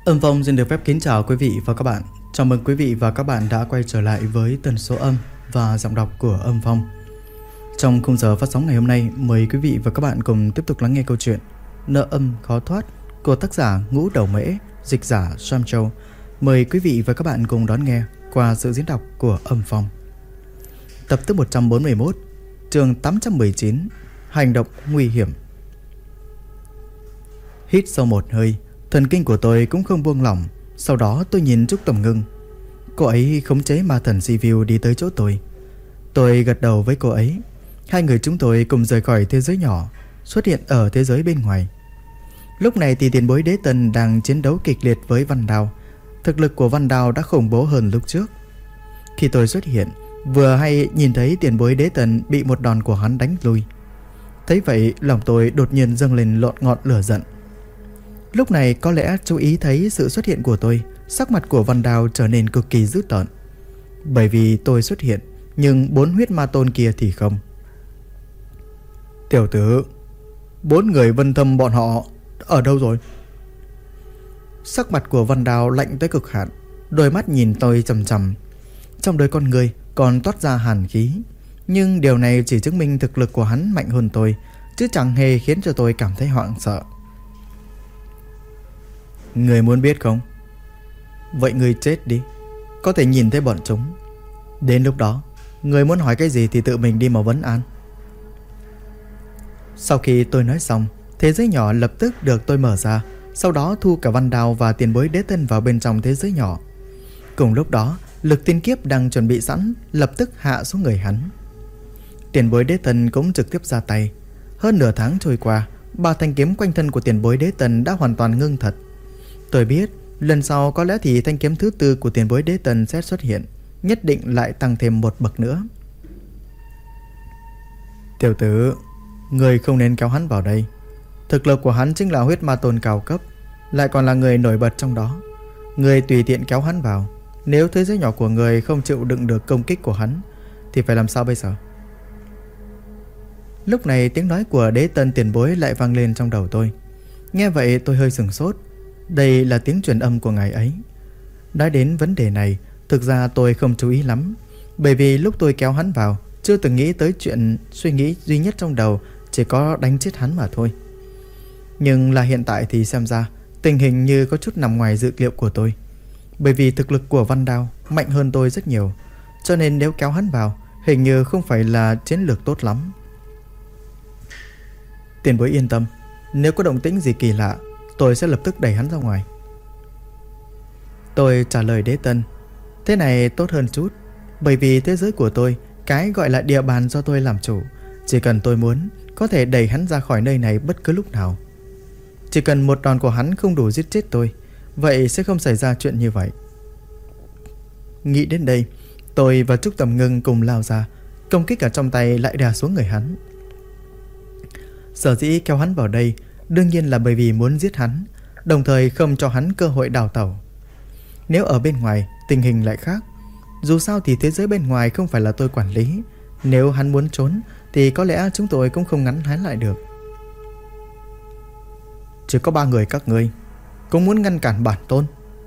Âm Phong xin được phép kính chào quý vị và các bạn. Chào mừng quý vị và các bạn đã quay trở lại với tần số âm và giọng đọc của Âm Phong. Trong khung giờ phát sóng ngày hôm nay, mời quý vị và các bạn cùng tiếp tục lắng nghe câu chuyện Nợ âm khó thoát của tác giả Ngũ Đầu Mễ, dịch giả Sam Châu. Mời quý vị và các bạn cùng đón nghe qua sự diễn đọc của Âm Phong. Tập thứ 141, chương 819, hành động nguy hiểm. Hít sâu một hơi, thần kinh của tôi cũng không buông lỏng. Sau đó tôi nhìn Trúc Tầm Ngưng. Cô ấy khống chế ma thần Sivu đi tới chỗ tôi. Tôi gật đầu với cô ấy. Hai người chúng tôi cùng rời khỏi thế giới nhỏ, xuất hiện ở thế giới bên ngoài. Lúc này thì tiền bối Đế Tân đang chiến đấu kịch liệt với Văn Đao. Thực lực của Văn Đao đã khủng bố hơn lúc trước. Khi tôi xuất hiện, vừa hay nhìn thấy tiền bối Đế Tân bị một đòn của hắn đánh lui. Thấy vậy, lòng tôi đột nhiên dâng lên lộn ngọn lửa giận. Lúc này có lẽ chú ý thấy sự xuất hiện của tôi, sắc mặt của Văn Đao trở nên cực kỳ dữ tợn. Bởi vì tôi xuất hiện, nhưng 4 huyết ma tôn kia thì không. Tiểu tử, 4 người Vân Thâm bọn họ ở đâu rồi? Sắc mặt của Văn Đao lạnh tới cực hạn, đôi mắt nhìn tôi chằm chằm. Trong đôi con người còn toát ra hàn khí. Nhưng điều này chỉ chứng minh thực lực của hắn mạnh hơn tôi, chứ chẳng hề khiến cho tôi cảm thấy hoảng sợ. Người muốn biết không? Vậy người chết đi, có thể nhìn thấy bọn chúng. Đến lúc đó, người muốn hỏi cái gì thì tự mình đi mà vấn an. Sau khi tôi nói xong, thế giới nhỏ lập tức được tôi mở ra. Sau đó thu cả Văn Đao và tiền bối Đế Tân vào bên trong thế giới nhỏ. Cùng lúc đó, lực tiên kiếp đang chuẩn bị sẵn lập tức hạ xuống người hắn. Tiền bối Đế Tân cũng trực tiếp ra tay. Hơn nửa tháng trôi qua, 3 thanh kiếm quanh thân của tiền bối Đế Tân đã hoàn toàn ngưng thật. Tôi biết lần sau có lẽ thì thanh kiếm thứ 4 của tiền bối Đế Tân sẽ xuất hiện, nhất định lại tăng thêm một bậc nữa. Tiểu tử, người không nên kéo hắn vào đây. Thực lực của hắn chính là huyết ma tôn cao cấp, lại còn là người nổi bật trong đó. Người tùy tiện kéo hắn vào, nếu thế giới nhỏ của người không chịu đựng được công kích của hắn thì phải làm sao bây giờ? Lúc này tiếng nói của Đế Tân tiền bối lại vang lên trong đầu tôi. Nghe vậy tôi hơi sửng sốt. Đây là tiếng truyền âm của ngài ấy. Đã đến vấn đề này, thực ra tôi không chú ý lắm. Bởi vì lúc tôi kéo hắn vào, chưa từng nghĩ tới chuyện, suy nghĩ duy nhất trong đầu chỉ có đánh chết hắn mà thôi. Nhưng là hiện tại thì xem ra tình hình như có chút nằm ngoài dự liệu của tôi. Bởi vì thực lực của Văn Đao mạnh hơn tôi rất nhiều, cho nên nếu kéo hắn vào, hình như không phải là chiến lược tốt lắm. Tiền bối yên tâm, nếu có động tĩnh gì kỳ lạ, tôi sẽ lập tức đẩy hắn ra ngoài. Tôi trả lời Đế Tân. Thế này tốt hơn chút. Bởi vì thế giới của tôi, cái gọi là địa bàn do tôi làm chủ. Chỉ cần tôi muốn, có thể đẩy hắn ra khỏi nơi này bất cứ lúc nào. Chỉ cần một đòn của hắn không đủ giết chết tôi, vậy sẽ không xảy ra chuyện như vậy. Nghĩ đến đây, tôi và Trúc Tầm Ngưng cùng lao ra. Công kích ở trong tay lại đè xuống người hắn. Sở dĩ kéo hắn vào đây đương nhiên là bởi vì muốn giết hắn, đồng thời không cho hắn cơ hội đào tẩu. Nếu ở bên ngoài tình hình lại khác. Dù sao thì thế giới bên ngoài không phải là tôi quản lý. Nếu hắn muốn trốn thì có lẽ chúng tôi cũng không ngắn hắn lại được. Chỉ có 3 người các ngươi cũng muốn ngăn cản bản tôn.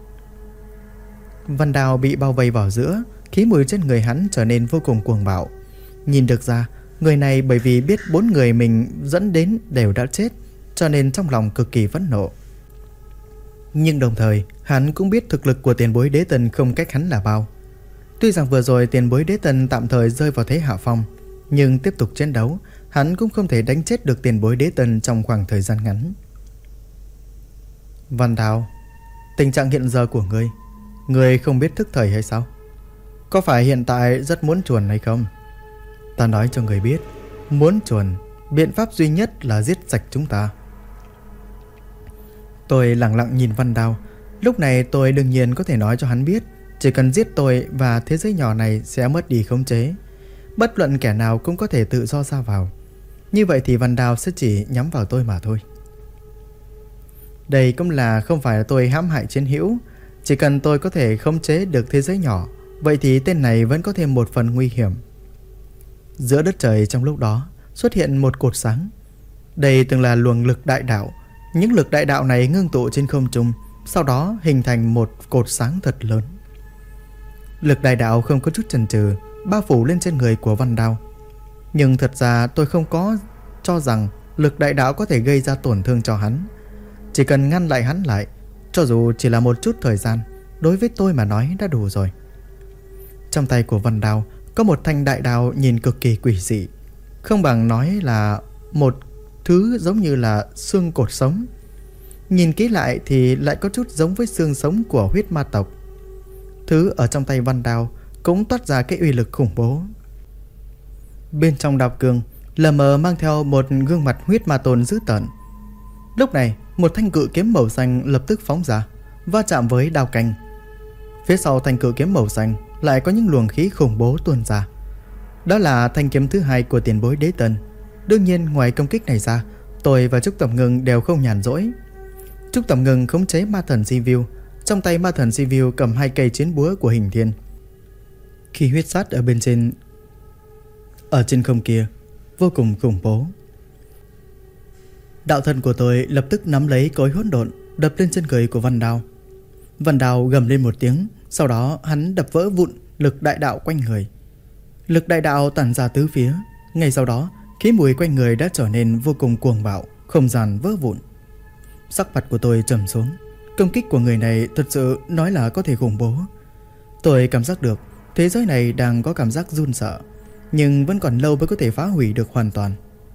Văn Đao bị bao vây vào giữa, khí mùi trên người hắn trở nên vô cùng cuồng bạo. Nhìn được ra, người này bởi vì biết 4 người mình dẫn đến đều đã chết, cho nên trong lòng cực kỳ phẫn nộ. Nhưng đồng thời hắn cũng biết thực lực của tiền bối Đế Tân không cách hắn là bao. Tuy rằng vừa rồi tiền bối Đế Tân tạm thời rơi vào thế hạ phong, nhưng tiếp tục chiến đấu, hắn cũng không thể đánh chết được tiền bối Đế Tân trong khoảng thời gian ngắn. Văn Đao, tình trạng hiện giờ của ngươi không biết thức thời hay sao? Có phải hiện tại rất muốn chuồn hay không? Ta nói cho người biết, muốn chuồn, biện pháp duy nhất là giết sạch chúng ta. Tôi lặng lặng nhìn Văn Đao. Lúc này tôi đương nhiên có thể nói cho hắn biết, chỉ cần giết tôi và thế giới nhỏ này sẽ mất đi khống chế. Bất luận kẻ nào cũng có thể tự do ra vào. Như vậy thì Văn Đao sẽ chỉ nhắm vào tôi mà thôi. Đây cũng là không phải là tôi hãm hại chiến hữu. Chỉ cần tôi có thể khống chế được thế giới nhỏ, vậy thì tên này vẫn có thêm một phần nguy hiểm. Giữa đất trời trong lúc đó xuất hiện một cột sáng. Đây từng là luồng lực đại đạo. Những lực đại đạo này ngưng tụ trên không trung, sau đó hình thành một cột sáng thật lớn. Lực đại đạo không có chút chần chừ bao phủ lên trên người của Văn Đao. Nhưng thật ra tôi không có cho rằng lực đại đạo có thể gây ra tổn thương cho hắn. Chỉ cần ngăn lại hắn lại, cho dù chỉ là một chút thời gian, đối với tôi mà nói đã đủ rồi. Trong tay của Văn Đao có một thanh đại đao nhìn cực kỳ quỷ dị, không bằng nói là một thứ giống như là xương cột sống. Nhìn kỹ lại thì lại có chút giống với xương sống của huyết ma tộc. Thứ ở trong tay Văn Đao cũng toát ra cái uy lực khủng bố. Bên trong đao cương lờ mờ mang theo một gương mặt huyết ma tôn dữ tợn. Lúc này một thanh cự kiếm màu xanh lập tức phóng ra, va chạm với đao canh. Phía sau thanh cự kiếm màu xanh lại có những luồng khí khủng bố tuôn ra. Đó là thanh kiếm thứ hai của tiền bối Đế Tân. Đương nhiên ngoài công kích này ra, tôi và Trúc Tầm Ngưng đều không nhàn rỗi. Trúc Tầm Ngưng khống chế ma thần Sivu, trong tay ma thần Sivu cầm 2 cây chiến búa của Hình Thiên. Khi huyết sát ở trên không kia vô cùng khủng bố. Đạo thân của tôi lập tức nắm lấy cối hỗn độn đập lên trên người của Văn Đao. Văn Đao gầm lên một tiếng, sau đó hắn đập vỡ vụn lực đại đạo quanh người. Lực đại đạo tản ra tứ phía. Ngay sau đó khí mùi quanh người đã trở nên vô cùng cuồng bạo, không gian vỡ vụn. Sắc mặt của tôi trầm xuống. Công kích của người này thật sự nói là có thể khủng bố. Tôi cảm giác được thế giới này đang có cảm giác run sợ, nhưng vẫn còn lâu mới có thể phá hủy được hoàn toàn.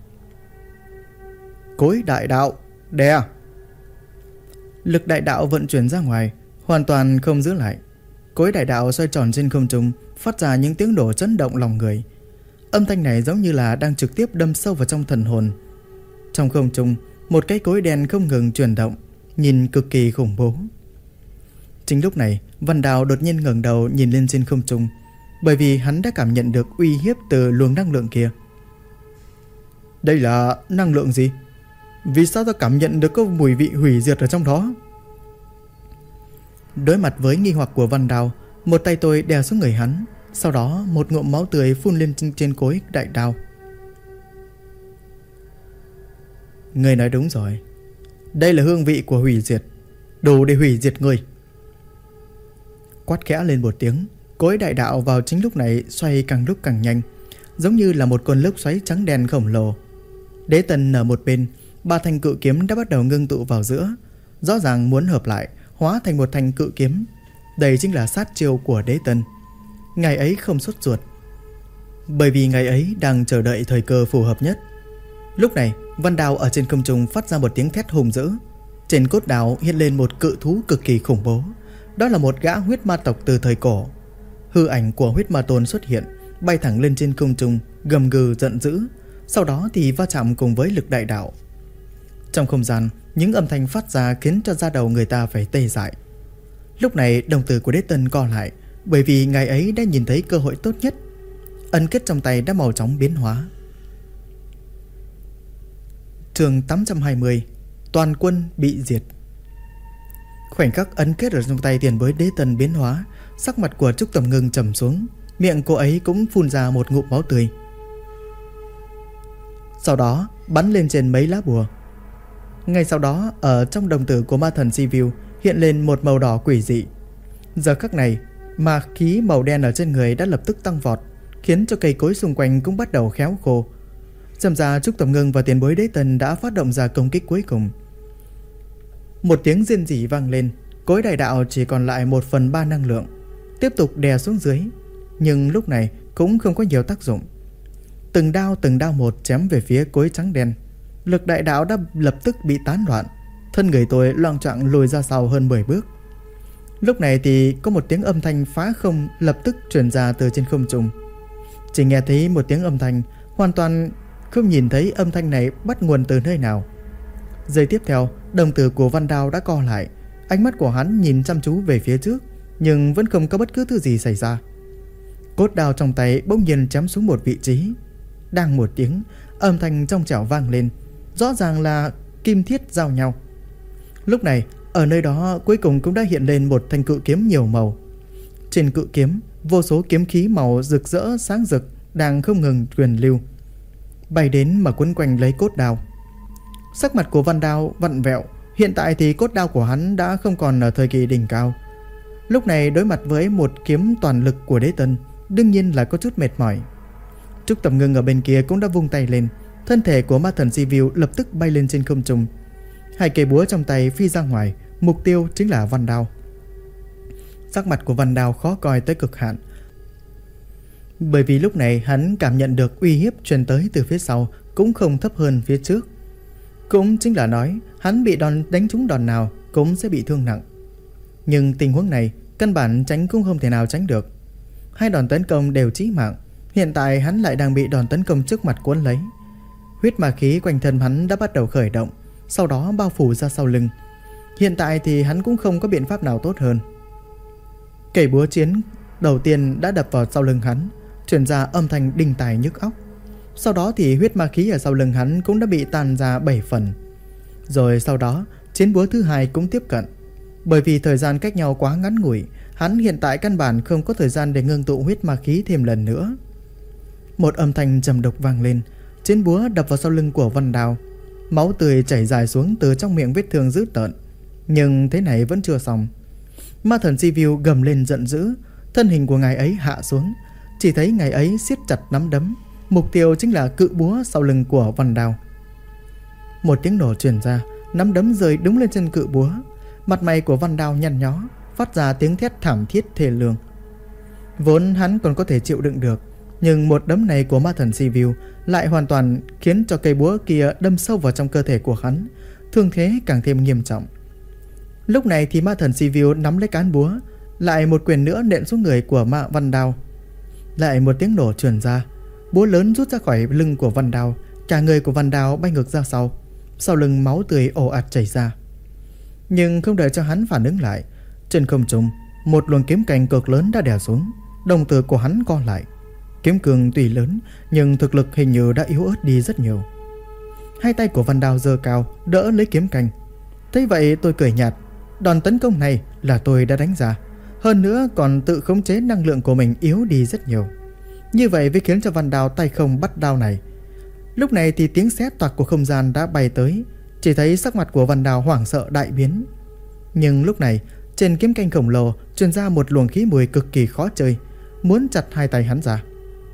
Cối đại đạo đè. Lực đại đạo vận chuyển ra ngoài, hoàn toàn không giữ lại. Cối đại đạo xoay tròn trên không trung, phát ra những tiếng nổ chấn động lòng người. Âm thanh này giống như là đang trực tiếp đâm sâu vào trong thần hồn. Trong không trung, một cái cối đen không ngừng chuyển động, nhìn cực kỳ khủng bố. Chính lúc này, Văn Đao đột nhiên ngẩng đầu nhìn lên trên không trung, bởi vì hắn đã cảm nhận được uy hiếp từ luồng năng lượng kia. Đây là năng lượng gì? Vì sao ta cảm nhận được có mùi vị hủy diệt ở trong đó? Đối mặt với nghi hoặc của Văn Đao, một tay tôi đè xuống người hắn, sau đó một ngụm máu tươi phun lên trên cối đại đao. Ngươi nói đúng rồi, đây là hương vị của hủy diệt, đủ để hủy diệt ngươi. Quát khẽ lên một tiếng, cối đại đạo vào chính lúc này xoay càng lúc càng nhanh, giống như là một con lốc xoáy trắng đen khổng lồ. Đế Tân ở một bên, 3 thanh cự kiếm đã bắt đầu ngưng tụ vào giữa, rõ ràng muốn hợp lại, hóa thành một thanh cự kiếm. Đây chính là sát chiêu của Đế Tân. Ngày ấy không sốt ruột, bởi vì ngày ấy đang chờ đợi thời cơ phù hợp nhất. Lúc này, Văn Đao ở trên không trung phát ra một tiếng thét hùng dữ. Trên cốt đao hiện lên một cự thú cực kỳ khủng bố. Đó là một gã huyết ma tộc từ thời cổ. Hư ảnh của huyết ma tôn xuất hiện, bay thẳng lên trên không trung, gầm gừ giận dữ, sau đó thì va chạm cùng với lực đại đạo. Trong không gian, những âm thanh phát ra khiến cho da đầu người ta phải tê dại. Lúc này đồng tử của Đế Tân co lại, bởi vì ngày ấy đã nhìn thấy cơ hội tốt nhất. Ấn kết trong tay đã màu chóng biến hóa. Chương 820, toàn quân bị diệt. Khoảnh khắc ấn kết ở trong tay tiền bối Đế Tân biến hóa, sắc mặt của Trúc Tầm Ngưng trầm xuống, miệng cô ấy cũng phun ra một ngụm máu tươi. Sau đó bắn lên trên mấy lá bùa. Ngay sau đó, ở trong đồng tử của ma thần Sivu hiện lên một màu đỏ quỷ dị. Giờ khắc này, ma khí màu đen ở trên người đã lập tức tăng vọt, khiến cho cây cối xung quanh cũng bắt đầu khéo khô. Xem ra Trúc Tầm Ngưng và tiền bối Đế Tân đã phát động ra công kích cuối cùng. Một tiếng rên rỉ vang lên, cối đại đạo chỉ còn lại 1/3 năng lượng, tiếp tục đè xuống dưới, nhưng lúc này cũng không có nhiều tác dụng. Từng đao một chém về phía cối trắng đen. Lực đại đạo đã lập tức bị tán loạn, thân người tôi loạng choạng lùi ra sau hơn 10 bước. Lúc này thì có một tiếng âm thanh phá không lập tức truyền ra từ trên không trung. Chỉ nghe thấy một tiếng âm thanh, hoàn toàn không nhìn thấy âm thanh này bắt nguồn từ nơi nào. Giây tiếp theo, đồng tử của Văn Đao đã co lại, ánh mắt của hắn nhìn chăm chú về phía trước, nhưng vẫn không có bất cứ thứ gì xảy ra. Cốt đao trong tay bỗng nhiên chém xuống một vị trí. Đang một tiếng, âm thanh trong trẻo vang lên, rõ ràng là kim thiết giao nhau. Lúc này, ở nơi đó cuối cùng cũng đã hiện lên một thanh cự kiếm nhiều màu. Trên cự kiếm, vô số kiếm khí màu rực rỡ sáng rực đang không ngừng truyền lưu, bay đến mà quấn quanh lấy cốt đao. Sắc mặt của Văn Đao vặn vẹo, Hiện tại thì cốt đao của hắn đã không còn ở thời kỳ đỉnh cao. Lúc này đối mặt với một kiếm toàn lực của Đế Tân, đương nhiên là có chút mệt mỏi. Trúc Tầm Ngưng ở bên kia cũng đã vung tay lên, thân thể của ma thần Sivu lập tức bay lên trên không trung. Hai cây búa trong tay phi ra ngoài, mục tiêu chính là Văn Đao. Sắc mặt của Văn Đao khó coi tới cực hạn, bởi vì lúc này hắn cảm nhận được uy hiếp truyền tới từ phía sau cũng không thấp hơn phía trước. Cũng chính là nói hắn bị đánh trúng đòn nào cũng sẽ bị thương nặng. Nhưng tình huống này căn bản tránh cũng không thể nào tránh được. Hai đòn tấn công đều chí mạng. Hiện tại hắn lại đang bị đòn tấn công trước mặt cuốn lấy. Huyết ma khí quanh thân hắn đã bắt đầu khởi động, sau đó bao phủ ra sau lưng. Hiện tại thì hắn cũng không có biện pháp nào tốt hơn. Cây búa chiến đầu tiên đã đập vào sau lưng hắn, truyền ra âm thanh đinh tai nhức óc. Sau đó thì huyết ma khí ở sau lưng hắn cũng đã bị tan ra 7 phần. Rồi sau đó chiến búa thứ hai cũng tiếp cận. Bởi vì thời gian cách nhau quá ngắn ngủi, hắn hiện tại căn bản không có thời gian để ngưng tụ huyết ma khí thêm lần nữa. Một âm thanh trầm độc vang lên, chiến búa đập vào sau lưng của Văn Đao. Máu tươi chảy dài xuống từ trong miệng vết thương dữ tợn. Nhưng thế này vẫn chưa xong. Ma thần Sivu gầm lên giận dữ, thân hình của ngài ấy hạ xuống. Chỉ thấy ngài ấy siết chặt nắm đấm, mục tiêu chính là cự búa sau lưng của Văn Đao. Một tiếng nổ truyền ra, nắm đấm rơi đúng lên chân cự búa. Mặt mày của Văn Đao nhăn nhó, phát ra tiếng thét thảm thiết thê lương. Vốn hắn còn có thể chịu đựng được, nhưng một đấm này của ma thần Sivu lại hoàn toàn khiến cho cây búa kia đâm sâu vào trong cơ thể của hắn, thương thế càng thêm nghiêm trọng. Lúc này thì ma thần Sivu nắm lấy cán búa, lại một quyền nữa nện xuống người của Văn Đao. Lại một tiếng nổ truyền ra, búa lớn rút ra khỏi lưng của Văn Đao, cả người của Văn Đao bay ngược ra sau lưng máu tươi ồ ạt chảy ra. Nhưng không đợi cho hắn phản ứng lại, trên không trung một luồng kiếm cành cực lớn đã đè xuống, đồng tử của hắn co lại. Kiếm cường tuy lớn nhưng thực lực hình như đã yếu ớt đi rất nhiều. Hai tay của Văn Đao giơ cao đỡ lấy kiếm cành. Thế vậy tôi cười nhạt, đòn tấn công này là tôi đã đánh ra, hơn nữa còn tự khống chế năng lượng của mình yếu đi rất nhiều. Như vậy mới khiến cho Văn Đao tay không bắt đao này. Lúc này thì tiếng xé toạc của không gian đã bay tới, chỉ thấy sắc mặt của Văn Đao hoảng sợ đại biến. Nhưng lúc này trên kiếm canh khổng lồ truyền ra một luồng khí mùi cực kỳ khó chơi, muốn chặt hai tay hắn ra.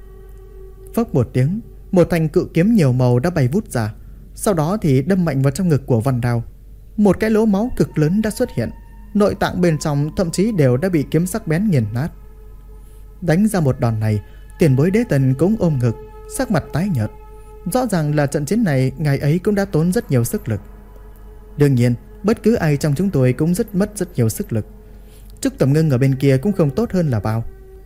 Phốc một tiếng, một thanh cự kiếm nhiều màu đã bay vút ra, sau đó thì đâm mạnh vào trong ngực của Văn Đao. Một cái lỗ máu cực lớn đã xuất hiện, nội tạng bên trong thậm chí đều đã bị kiếm sắc bén nghiền nát. Đánh ra một đòn này, tiền bối Đế Tân cũng ôm ngực, sắc mặt tái nhợt. Rõ ràng là trận chiến này ngài ấy cũng đã tốn rất nhiều sức lực. Đương nhiên bất cứ ai trong chúng tôi cũng mất rất nhiều sức lực. Trúc Tầm Ngưng ở bên kia cũng không tốt hơn là bao.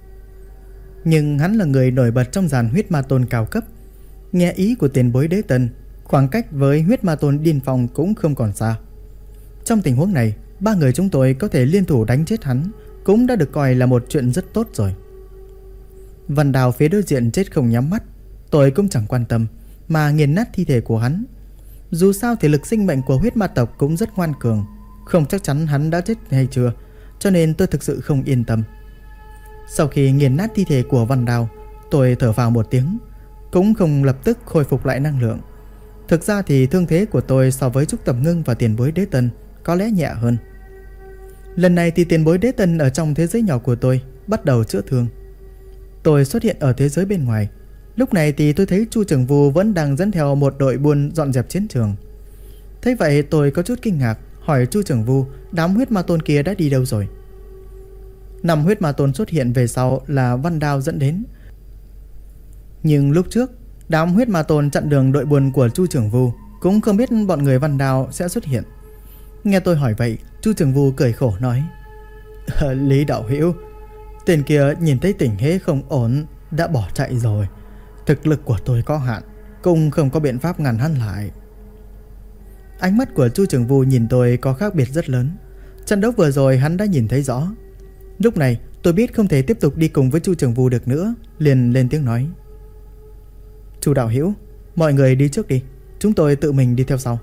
Nhưng hắn là người nổi bật trong dàn huyết ma tôn cao cấp. Nghe ý của tiền bối Đế Tân, khoảng cách với huyết ma tôn điên phong cũng không còn xa. Trong tình huống này, ba người chúng tôi có thể liên thủ đánh chết hắn cũng đã được coi là một chuyện rất tốt rồi. Văn Đào phía đối diện chết không nhắm mắt, tôi cũng chẳng quan tâm mà nghiền nát thi thể của hắn. Dù sao thì lực sinh mệnh của huyết ma tộc cũng rất ngoan cường, không chắc chắn hắn đã chết hay chưa, cho nên tôi thực sự không yên tâm. Sau khi nghiền nát thi thể của Văn Đào, tôi thở phào một tiếng, cũng không lập tức khôi phục lại năng lượng. Thực ra thì thương thế của tôi so với Trúc Tầm Ngưng và tiền bối Đế Tân có lẽ nhẹ hơn. Lần này thì tiền bối Đế Tân ở trong thế giới nhỏ của tôi bắt đầu chữa thương. Tôi xuất hiện ở thế giới bên ngoài. Lúc này thì tôi thấy Chu Trường Vu vẫn đang dẫn theo một đội buôn dọn dẹp chiến trường. Thế vậy tôi có chút kinh ngạc, hỏi Chu Trường Vu đám huyết ma tôn kia đã đi đâu rồi. 5 huyết ma tôn xuất hiện về sau là Văn Đao dẫn đến. Nhưng lúc trước đám huyết ma tôn chặn đường đội buôn của Chu Trường Vu, cũng không biết bọn người Văn Đao sẽ xuất hiện. Nghe tôi hỏi vậy, Chu Trường Vu cười khổ nói: Lý đạo hữu, tên kia nhìn thấy tình thế không ổn đã bỏ chạy rồi. Thực lực của tôi có hạn, cũng không có biện pháp ngăn hắn lại. Ánh mắt của Chu Trường Vu nhìn tôi có khác biệt rất lớn. Trận đấu vừa rồi hắn đã nhìn thấy rõ. Lúc này tôi biết không thể tiếp tục đi cùng với Chu Trường Vu được nữa, liền lên tiếng nói: Chu đạo hữu, mọi người đi trước đi, chúng tôi tự mình đi theo sau.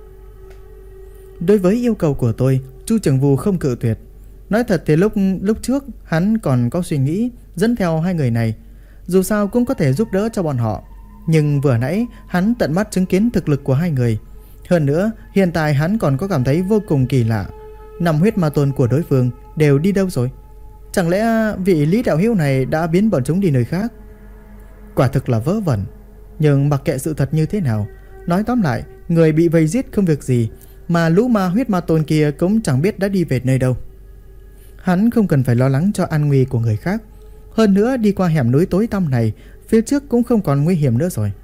Đối với yêu cầu của tôi, Chu Trường Vu không cự tuyệt. Nói thật thì lúc trước hắn còn có suy nghĩ dẫn theo hai người này, dù sao cũng có thể giúp đỡ cho bọn họ. Nhưng vừa nãy hắn tận mắt chứng kiến thực lực của hai người, Hơn nữa, hiện tại hắn còn có cảm thấy vô cùng kỳ lạ. 5 huyết ma tôn của đối phương đều đi đâu rồi? Chẳng lẽ vị Lý đạo hữu này đã biến bọn chúng đi nơi khác? Quả thực là vớ vẩn. Nhưng mặc kệ sự thật như thế nào, nói tóm lại, người bị vây giết không việc gì, mà lũ ma huyết ma tôn kia cũng chẳng biết đã đi về nơi đâu. Hắn không cần phải lo lắng cho an nguy của người khác. Hơn nữa, đi qua hẻm núi tối tăm này, phía trước cũng không còn nguy hiểm nữa rồi.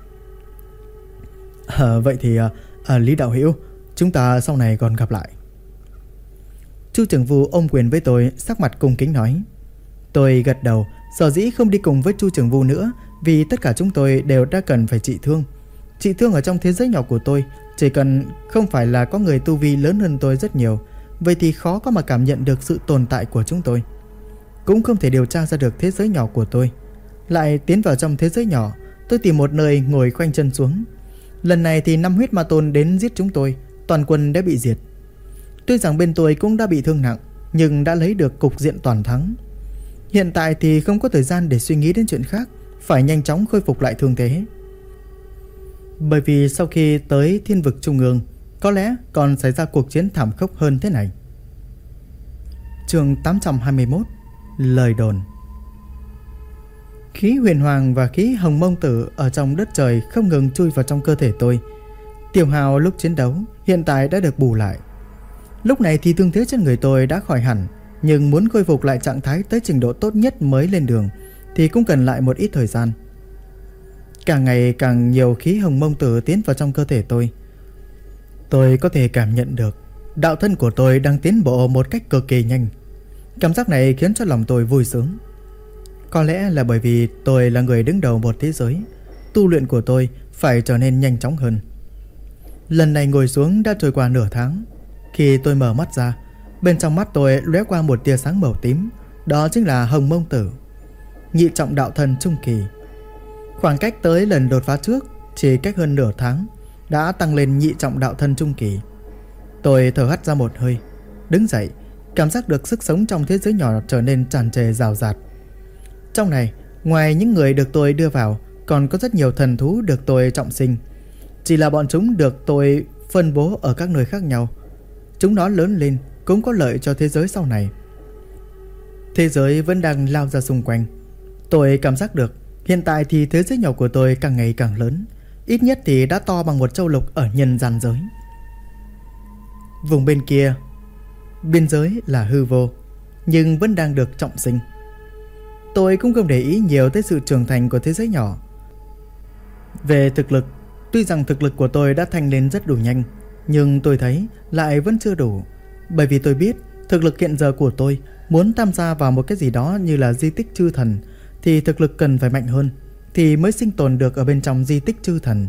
Vậy thì Lý đạo hữu, chúng ta sau này còn gặp lại. Chu Trường Vũ ôm quyền với tôi, sắc mặt cung kính nói. Tôi gật đầu. Sở dĩ không đi cùng với Chu Trường Vũ nữa vì tất cả chúng tôi đều đã cần phải trị thương. Trị thương ở trong thế giới nhỏ của tôi, chỉ cần không phải là có người tu vi lớn hơn tôi rất nhiều, vậy thì khó có mà cảm nhận được sự tồn tại của chúng tôi. Cũng không thể điều tra ra được thế giới nhỏ của tôi. Lại tiến vào trong thế giới nhỏ, tôi tìm một nơi ngồi khoanh chân xuống. Lần này thì 5 huyết ma tôn đến giết chúng tôi, toàn quân đã bị diệt. Tuy rằng bên tôi cũng đã bị thương nặng, nhưng đã lấy được cục diện toàn thắng. Hiện tại thì không có thời gian để suy nghĩ đến chuyện khác, phải nhanh chóng khôi phục lại thương thế. Bởi vì sau khi tới Thiên vực Trung ương, có lẽ còn xảy ra cuộc chiến thảm khốc hơn thế này. Chương 821: Lời đồn. Khí huyền hoàng và khí hồng mông tử ở trong đất trời không ngừng chui vào trong cơ thể tôi. Tiêu hao lúc chiến đấu hiện tại đã được bù lại. Lúc này thì thương thế trên người tôi đã khỏi hẳn, nhưng muốn khôi phục lại trạng thái tới trình độ tốt nhất mới lên đường thì cũng cần lại một ít thời gian. Càng ngày càng nhiều khí hồng mông tử tiến vào trong cơ thể tôi. Tôi có thể cảm nhận được đạo thân của tôi đang tiến bộ một cách cực kỳ nhanh. Cảm giác này khiến cho lòng tôi vui sướng. Có lẽ là bởi vì tôi là người đứng đầu một thế giới, tu luyện của tôi phải trở nên nhanh chóng hơn. Lần này ngồi xuống đã trôi qua nửa tháng. Khi tôi mở mắt ra, bên trong mắt tôi lóe qua một tia sáng màu tím. Đó chính là hồng mông tử, nhị trọng đạo thân trung kỳ. Khoảng cách tới lần đột phá trước chỉ cách hơn nửa tháng, đã tăng lên nhị trọng đạo thân trung kỳ. Tôi thở hắt ra một hơi, đứng dậy, cảm giác được sức sống trong thế giới nhỏ trở nên tràn trề rào rạt. Trong này, ngoài những người được tôi đưa vào, còn có rất nhiều thần thú được tôi trọng sinh. Chỉ là bọn chúng được tôi phân bố ở các nơi khác nhau. Chúng nó lớn lên cũng có lợi cho thế giới sau này. Thế giới vẫn đang lao ra xung quanh. Tôi cảm giác được hiện tại thì thế giới nhỏ của tôi càng ngày càng lớn, ít nhất thì đã to bằng một châu lục ở nhân gian giới. Vùng bên kia, biên giới là hư vô, nhưng vẫn đang được trọng sinh. Tôi cũng không để ý nhiều tới sự trưởng thành của thế giới nhỏ. Về thực lực, tuy rằng thực lực của tôi đã thanh lên rất đủ nhanh, nhưng tôi thấy lại vẫn chưa đủ. Bởi vì tôi biết thực lực hiện giờ của tôi muốn tham gia vào một cái gì đó như là di tích chư thần thì thực lực cần phải mạnh hơn, thì mới sinh tồn được ở bên trong di tích chư thần.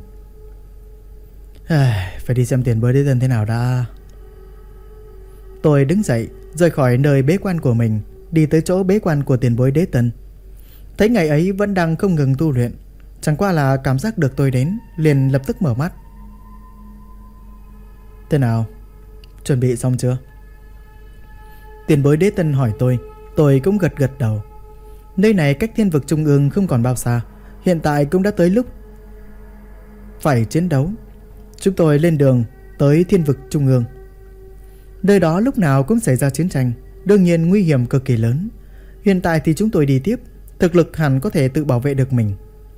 Phải đi xem tiền bối đế tân thế nào đã. Tôi đứng dậy, rời khỏi nơi bế quan của mình, đi tới chỗ bế quan của tiền bối đế tân. Thấy ngày ấy vẫn đang không ngừng tu luyện, chẳng qua là cảm giác được tôi đến, liền lập tức mở mắt. Thế nào? Chuẩn bị xong chưa? Tiền bối đế tân hỏi tôi cũng gật gật đầu. Nơi này cách Thiên vực Trung ương không còn bao xa, hiện tại cũng đã tới lúc phải chiến đấu. Chúng tôi lên đường tới Thiên vực Trung ương. Nơi đó lúc nào cũng xảy ra chiến tranh, đương nhiên nguy hiểm cực kỳ lớn. Hiện tại thì chúng tôi đi tiếp, thực lực hẳn có thể tự bảo vệ được mình.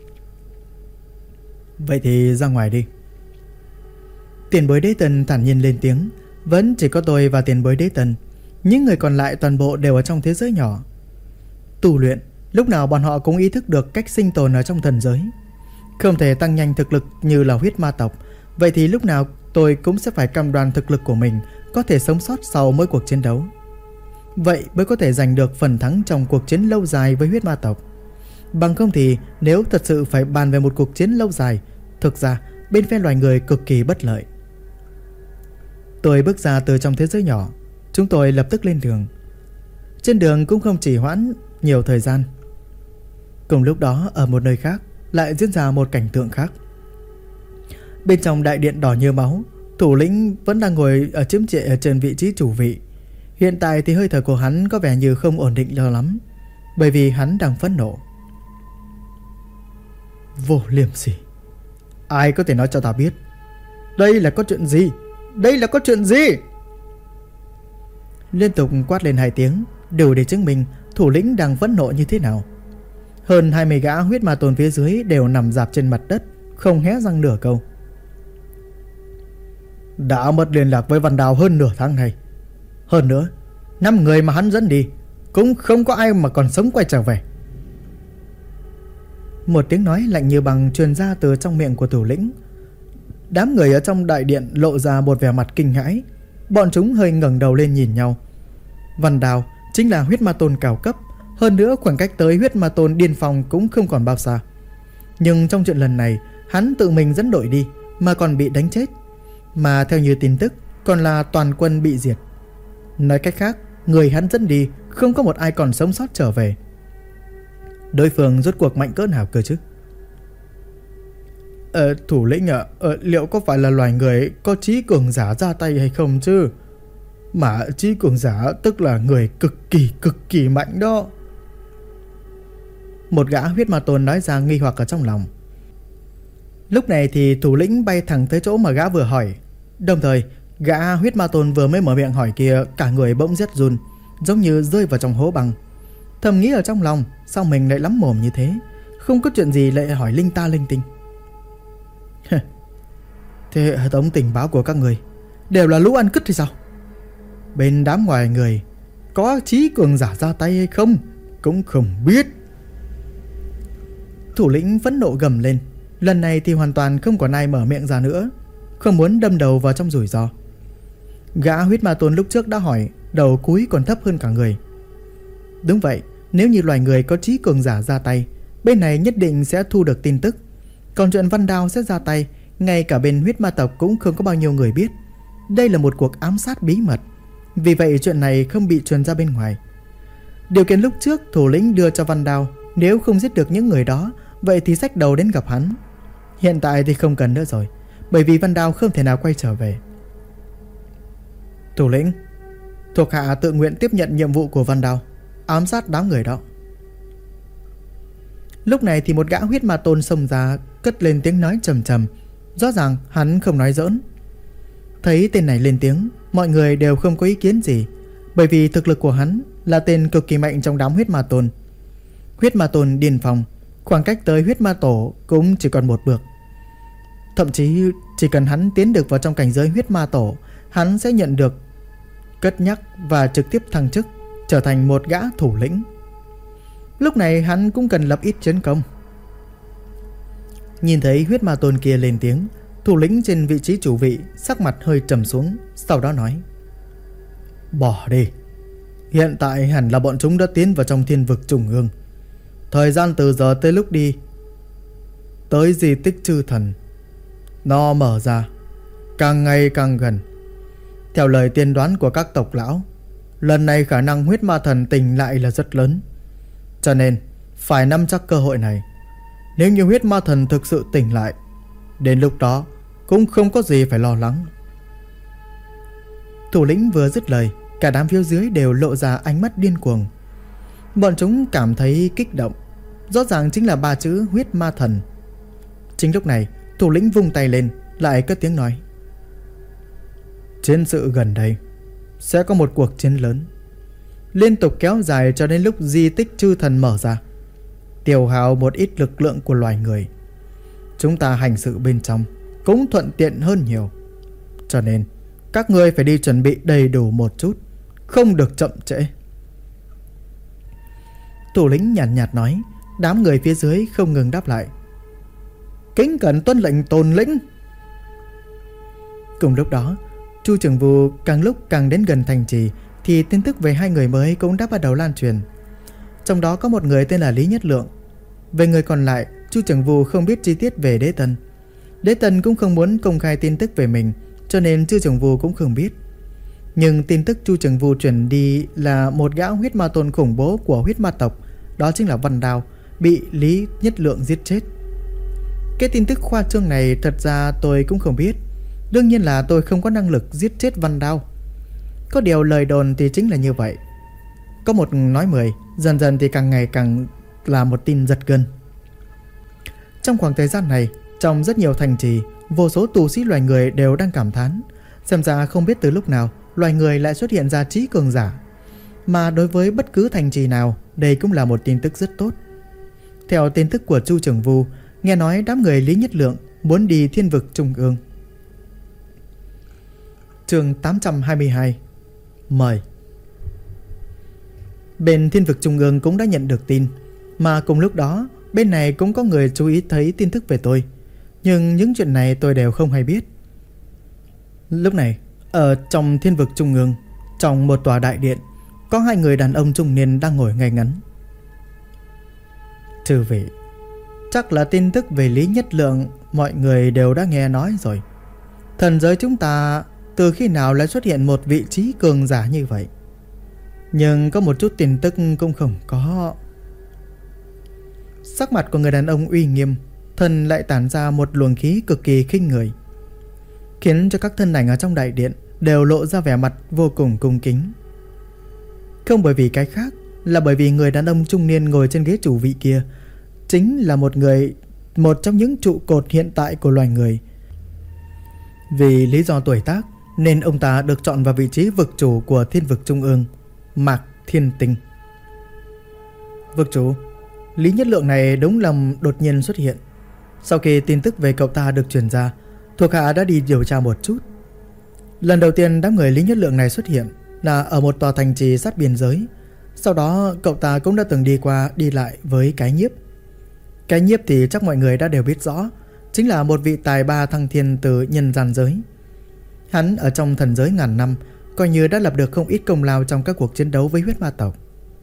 Vậy thì ra ngoài đi. Tiền bối đế tân thản nhiên lên tiếng. Vẫn chỉ có tôi và tiền bối đế tân, những người còn lại toàn bộ đều ở trong thế giới nhỏ. Tu luyện, lúc nào bọn họ cũng ý thức được cách sinh tồn ở trong thần giới. Không thể tăng nhanh thực lực như là huyết ma tộc. Vậy thì lúc nào tôi cũng sẽ phải cam đoan thực lực của mình có thể sống sót sau mỗi cuộc chiến đấu. Vậy mới có thể giành được phần thắng trong cuộc chiến lâu dài với huyết ma tộc. Bằng không thì nếu thật sự phải bàn về một cuộc chiến lâu dài, thực ra bên phe loài người cực kỳ bất lợi. Tôi bước ra từ trong thế giới nhỏ. Chúng tôi lập tức lên đường. Trên đường cũng không chỉ hoãn nhiều thời gian. Cùng lúc đó ở một nơi khác lại diễn ra một cảnh tượng khác. Bên trong đại điện đỏ như máu, thủ lĩnh vẫn đang ngồi ở chiếm trệ ở trên vị trí chủ vị. Hiện tại thì hơi thở của hắn có vẻ như không ổn định cho lắm, bởi vì hắn đang phẫn nộ. Vô liêm sỉ, ai có thể nói cho ta biết Đây là có chuyện gì? Đây là có chuyện gì? Liên tục quát lên 2 tiếng, đủ để chứng minh thủ lĩnh đang phẫn nộ như thế nào. Hơn 20 gã huyết ma tôn phía dưới đều nằm rạp trên mặt đất, không hé răng nửa câu. Đã mất liên lạc với Văn Đào hơn nửa tháng nay. Hơn nữa, 5 người mà hắn dẫn đi cũng không có ai mà còn sống quay trở về. Một tiếng nói lạnh như băng truyền ra từ trong miệng của thủ lĩnh. Đám người ở trong đại điện lộ ra một vẻ mặt kinh hãi. Bọn chúng hơi ngẩng đầu lên nhìn nhau. Văn Đào chính là huyết ma tôn cao cấp, hơn nữa khoảng cách tới huyết ma tôn điên phong cũng không còn bao xa. Nhưng trong chuyện lần này, hắn tự mình dẫn đội đi mà còn bị đánh chết. Mà theo như tin tức, còn là toàn quân bị diệt. Nói cách khác, người hắn dẫn đi không có một ai còn sống sót trở về. Đối phương rốt cuộc mạnh cỡ nào cơ chứ? Thủ lĩnh ạ, liệu có phải là loài người có trí cường giả ra tay hay không chứ? Mà trí cường giả tức là người cực kỳ mạnh đó. Một gã huyết ma tôn nói ra nghi hoặc ở trong lòng. Lúc này thì thủ lĩnh bay thẳng tới chỗ mà gã vừa hỏi. Đồng thời gã huyết ma tôn vừa mới mở miệng hỏi kia, cả người bỗng rét run, giống như rơi vào trong hố băng. Thầm nghĩ ở trong lòng, sao mình lại lắm mồm như thế, không có chuyện gì lại hỏi linh ta linh tinh. Thế hệ thống tình báo của các người đều là lũ ăn cứt thì sao? Bên đám ngoài người có trí cường giả ra tay hay không cũng không biết. Thủ lĩnh phẫn nộ gầm lên. Lần này thì hoàn toàn không còn ai mở miệng ra nữa, không muốn đâm đầu vào trong rủi ro. Gã huyết ma tôn lúc trước đã hỏi, đầu cúi còn thấp hơn cả người. Đúng vậy, nếu như loài người có trí cường giả ra tay, bên này nhất định sẽ thu được tin tức. Còn chuyện Văn Đao sẽ ra tay, ngay cả bên huyết ma tộc cũng không có bao nhiêu người biết. Đây là một cuộc ám sát bí mật, vì vậy chuyện này không bị truyền ra bên ngoài. Điều kiện lúc trước thủ lĩnh đưa cho Văn Đao, nếu không giết được những người đó, vậy thì xách đầu đến gặp hắn. Hiện tại thì không cần nữa rồi, bởi vì Văn Đao không thể nào quay trở về. Thủ lĩnh, thuộc hạ tự nguyện tiếp nhận nhiệm vụ của Văn Đao, ám sát đám người đó. Lúc này thì một gã huyết ma tôn xông ra, cất lên tiếng nói trầm trầm. Rõ ràng hắn không nói giỡn. Thấy tên này lên tiếng, mọi người đều không có ý kiến gì, bởi vì thực lực của hắn là tên cực kỳ mạnh trong đám huyết ma tôn. Huyết ma tôn điên phong, khoảng cách tới huyết ma tổ cũng chỉ còn một bước. Thậm chí chỉ cần hắn tiến được vào trong cảnh giới huyết ma tổ, hắn sẽ nhận được cất nhắc và trực tiếp thăng chức, trở thành một gã thủ lĩnh. Lúc này hắn cũng cần lập ít chiến công. Nhìn thấy huyết ma tôn kia lên tiếng, thủ lĩnh trên vị trí chủ vị sắc mặt hơi trầm xuống, sau đó nói: Bỏ đi. Hiện tại hẳn là bọn chúng đã tiến vào trong thiên vực trung ương. Thời gian từ giờ tới lúc đi tới di tích chư thần, nó mở ra càng ngày càng gần. Theo lời tiên đoán của các tộc lão, lần này khả năng huyết ma thần tỉnh lại là rất lớn, cho nên phải nắm chắc cơ hội này. Nếu như huyết ma thần thực sự tỉnh lại, đến lúc đó cũng không có gì phải lo lắng. Thủ lĩnh vừa dứt lời, cả đám phía dưới đều lộ ra ánh mắt điên cuồng. Bọn chúng cảm thấy kích động, rõ ràng chính là 3 chữ huyết ma thần. Chính lúc này, thủ lĩnh vung tay lên, lại cất tiếng nói: Chiến sự gần đây sẽ có một cuộc chiến lớn, liên tục kéo dài cho đến lúc di tích chư thần mở ra, tiêu hao một ít lực lượng của loài người. Chúng ta hành sự bên trong cũng thuận tiện hơn nhiều, cho nên các ngươi phải đi chuẩn bị đầy đủ một chút, không được chậm trễ. Thủ lĩnh nhàn nhạt nói. Đám người phía dưới không ngừng đáp lại: Kính cẩn tuân lệnh Tôn lĩnh. Cùng lúc đó, Chu Trường Vũ càng lúc càng đến gần thành trì, thì tin tức về 2 người mới cũng đã bắt đầu lan truyền. Trong đó có một người tên là Lý Nhất Lượng. Về người còn lại, Chu Trường Vũ không biết chi tiết về Đế Tân. Đế Tân cũng không muốn công khai tin tức về mình, cho nên Chu Trường Vũ cũng không biết. Nhưng tin tức Chu Trường Vũ truyền đi là một gã huyết ma tôn khủng bố của huyết ma tộc, đó chính là Văn Đao, bị Lý Nhất Lượng giết chết. Cái tin tức khoa trương này thật ra tôi cũng không biết. Đương nhiên là tôi không có năng lực giết chết Văn Đao. Có điều lời đồn thì chính là như vậy. Có một nói 10, dần dần thì càng ngày càng là một tin giật gân. Trong khoảng thời gian này, trong rất nhiều thành trì, vô số tu sĩ loài người đều đang cảm thán. Xem ra không biết từ lúc nào loài người lại xuất hiện ra trí cường giả. Mà đối với bất cứ thành trì nào, đây cũng là một tin tức rất tốt. Theo tin tức của Chu Trường Vu, nghe nói đám người Lý Nhất Lượng muốn đi Thiên vực Trung ương. Chương 822. Mời. Bên Thiên vực Trung ương cũng đã nhận được tin, mà cùng lúc đó bên này cũng có người chú ý thấy tin tức về tôi. Nhưng những chuyện này tôi đều không hay biết. Lúc này, ở trong Thiên vực Trung ương, trong một tòa đại điện, có hai người đàn ông trung niên đang ngồi ngay ngắn. Chư vị, chắc là tin tức về Lý Nhất Lượng mọi người đều đã nghe nói rồi. Thần giới chúng ta từ khi nào lại xuất hiện một vị trí cường giả như vậy? Nhưng có một chút tin tức cũng không có. Sắc mặt của người đàn ông uy nghiêm, thân lại tản ra một luồng khí cực kỳ khinh người, khiến cho các thân ảnh ở trong đại điện đều lộ ra vẻ mặt vô cùng cung kính. Không bởi vì cái khác, là bởi vì người đàn ông trung niên ngồi trên ghế chủ vị kia chính là một trong những trụ cột hiện tại của loài người. Vì lý do tuổi tác nên ông ta được chọn vào vị trí vực chủ của Thiên vực Trung ương, Mạc Thiên Tinh. Vực chủ, Lý Nhất Lượng này đúng là đột nhiên xuất hiện. Sau khi tin tức về cậu ta được truyền ra, thuộc hạ đã đi điều tra một chút. Lần đầu tiên đám người Lý Nhất Lượng này xuất hiện là ở một tòa thành trì sát biên giới. Sau đó cậu ta cũng đã từng đi qua đi lại với Cái Nhiếp. Cái Nhiếp thì chắc mọi người đã đều biết rõ, chính là một vị tài ba thăng thiên từ nhân gian giới. Hắn ở trong thần giới ngàn năm, coi như đã lập được không ít công lao trong các cuộc chiến đấu với huyết ma tộc.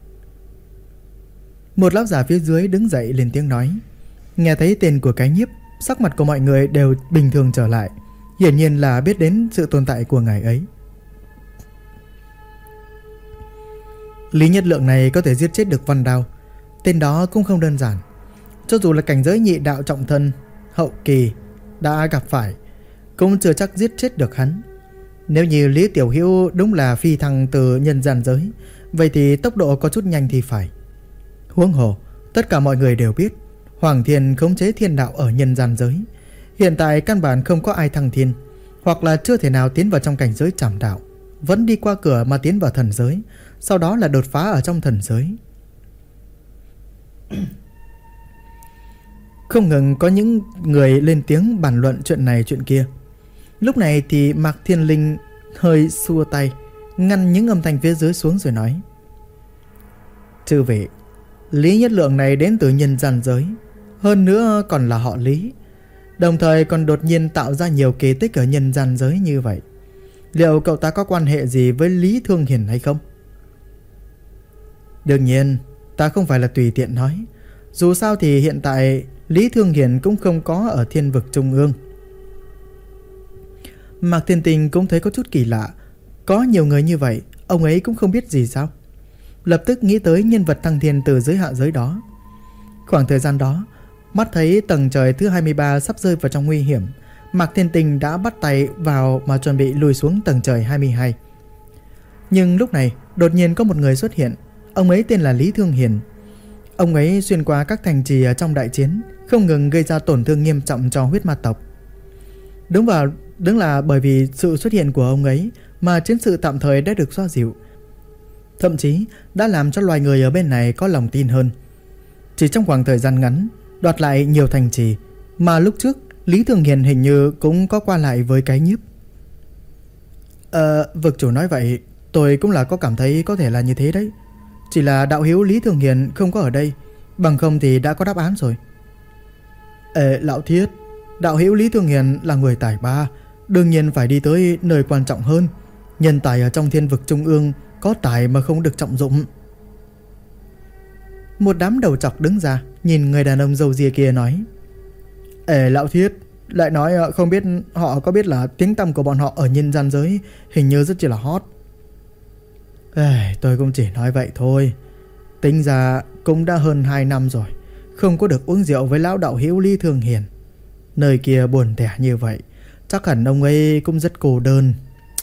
Một lão già phía dưới đứng dậy lên tiếng nói. Nghe thấy tên của Cái Nhiếp, sắc mặt của mọi người đều bình thường trở lại, hiển nhiên là biết đến sự tồn tại của ngài ấy. Lý Nhất Lượng này có thể giết chết được Văn Đao, tên đó cũng không đơn giản. Cho dù là cảnh giới nhị đạo trọng thân hậu kỳ đã gặp phải, cũng chưa chắc giết chết được hắn. Nếu như Lý Tiểu Hữu đúng là phi thăng từ nhân gian giới, vậy thì tốc độ có chút nhanh thì phải. Huống hồ, tất cả mọi người đều biết Hoàng Thiên khống chế thiên đạo ở nhân gian giới. Hiện tại căn bản không có ai thăng thiên, hoặc là chưa thể nào tiến vào trong cảnh giới trảm đạo, vẫn đi qua cửa mà tiến vào thần giới, sau đó là đột phá ở trong thần giới. Không ngừng có những người lên tiếng bàn luận chuyện này chuyện kia. Lúc này thì Mạc Thiên Linh hơi xua tay, ngăn những âm thanh phía dưới xuống rồi nói. Chư vị, Lý Nhất Lượng này đến từ nhân gian giới, hơn nữa còn là họ Lý, đồng thời còn đột nhiên tạo ra nhiều kỳ tích ở nhân gian giới như vậy. Liệu cậu ta có quan hệ gì với Lý Thương Hiển hay không? Đương nhiên, ta không phải là tùy tiện nói. Dù sao thì hiện tại Lý Thương Hiển cũng không có ở Thiên vực Trung ương. Mạc Thiên Tinh cũng thấy có chút kỳ lạ. Có nhiều người như vậy, ông ấy cũng không biết gì sao? Lập tức nghĩ tới nhân vật thăng thiên từ dưới hạ giới đó. Khoảng thời gian đó, mắt thấy tầng trời thứ 23 sắp rơi vào trong nguy hiểm, Mạc Thiên Tinh đã bắt tay vào mà chuẩn bị lùi xuống tầng trời 22. Nhưng lúc này đột nhiên có một người xuất hiện. Ông ấy tên là Lý Thương Hiển. Ông ấy xuyên qua các thành trì ở trong đại chiến, không ngừng gây ra tổn thương nghiêm trọng cho huyết ma tộc. Đúng là bởi vì sự xuất hiện của ông ấy mà chiến sự tạm thời đã được xoa dịu, thậm chí đã làm cho loài người ở bên này có lòng tin hơn. Chỉ trong khoảng thời gian ngắn đoạt lại nhiều thành trì, mà lúc trước Lý Thương Hiển hình như cũng có qua lại với Cái Nhiếp. Vực chủ nói vậy, tôi cũng là có cảm thấy có thể là như thế đấy. Chỉ là đạo hữu Lý Thương Hiển không có ở đây, bằng không thì đã có đáp án rồi. Lão Thiết, đạo hữu Lý Thương Hiển là người tài ba, đương nhiên phải đi tới nơi quan trọng hơn. Nhân tài ở trong Thiên vực Trung ương có tài mà không được trọng dụng. Một đám đầu trọc đứng ra, nhìn người đàn ông râu ria kia nói. Lão Thiết, lại nói không biết họ có biết là tiếng tăm của bọn họ ở nhân gian giới hình như rất chỉ là hot. Tôi cũng chỉ nói vậy thôi. Tính ra cũng đã hơn 2 năm rồi không có được uống rượu với lão đạo hữu Lý Thương Hiển. Nơi kia buồn tẻ như vậy, chắc hẳn ông ấy cũng rất cô đơn.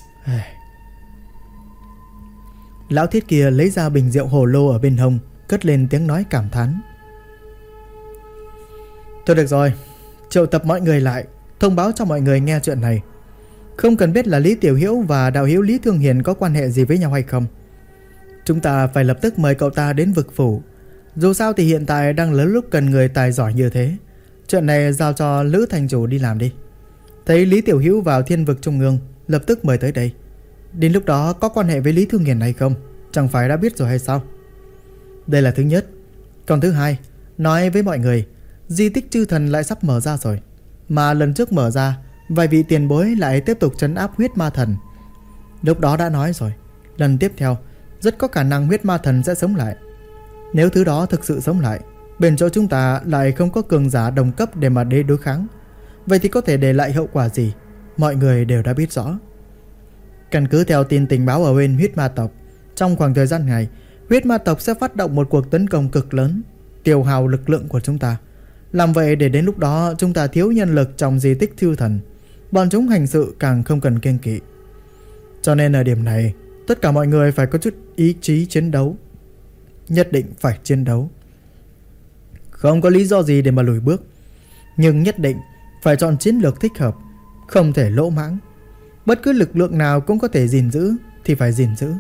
Lão Thiết kia lấy ra bình rượu hồ lô ở bên hông, cất lên tiếng nói cảm thán. Thôi được rồi, triệu tập mọi người lại, thông báo cho mọi người nghe chuyện này. Không cần biết là Lý Tiểu Hiễu và đạo hữu Lý Thương Hiền có quan hệ gì với nhau hay không. Chúng ta phải lập tức mời cậu ta đến vực phủ. Dù sao thì hiện tại đang lớn lúc cần người tài giỏi như thế. Chuyện này giao cho Lữ thành chủ đi làm đi. Thấy Lý Tiểu Hiễu vào Thiên Vực Trung ương, lập tức mời tới đây. Đến lúc đó có quan hệ với Lý Thương Hiền hay không, chẳng phải đã biết rồi hay sao? Đây là thứ nhất. Còn thứ hai, nói với mọi người, di tích chư thần lại sắp mở ra rồi. Mà lần trước mở ra, vài vị tiền bối lại tiếp tục trấn áp huyết ma thần. Lúc đó đã nói rồi, lần tiếp theo rất có khả năng huyết ma thần sẽ sống lại. Nếu thứ đó thực sự sống lại, bên chỗ chúng ta lại không có cường giả đồng cấp để mà đối kháng, vậy thì có thể để lại hậu quả gì, mọi người đều đã biết rõ. Căn cứ theo tin tình báo ở bên huyết ma tộc, trong khoảng thời gian này, huyết ma tộc sẽ phát động một cuộc tấn công cực lớn, tiêu hao lực lượng của chúng ta. Làm vậy để đến lúc đó chúng ta thiếu nhân lực trong di tích chư thần, bọn chúng hành sự càng không cần kiêng kỵ. Cho nên ở điểm này, tất cả mọi người phải có chút ý chí chiến đấu. Nhất định phải chiến đấu. Không có lý do gì để mà lùi bước. Nhưng nhất định phải chọn chiến lược thích hợp, không thể lỗ mãng. Bất cứ lực lượng nào cũng có thể gìn giữ thì phải gìn giữ.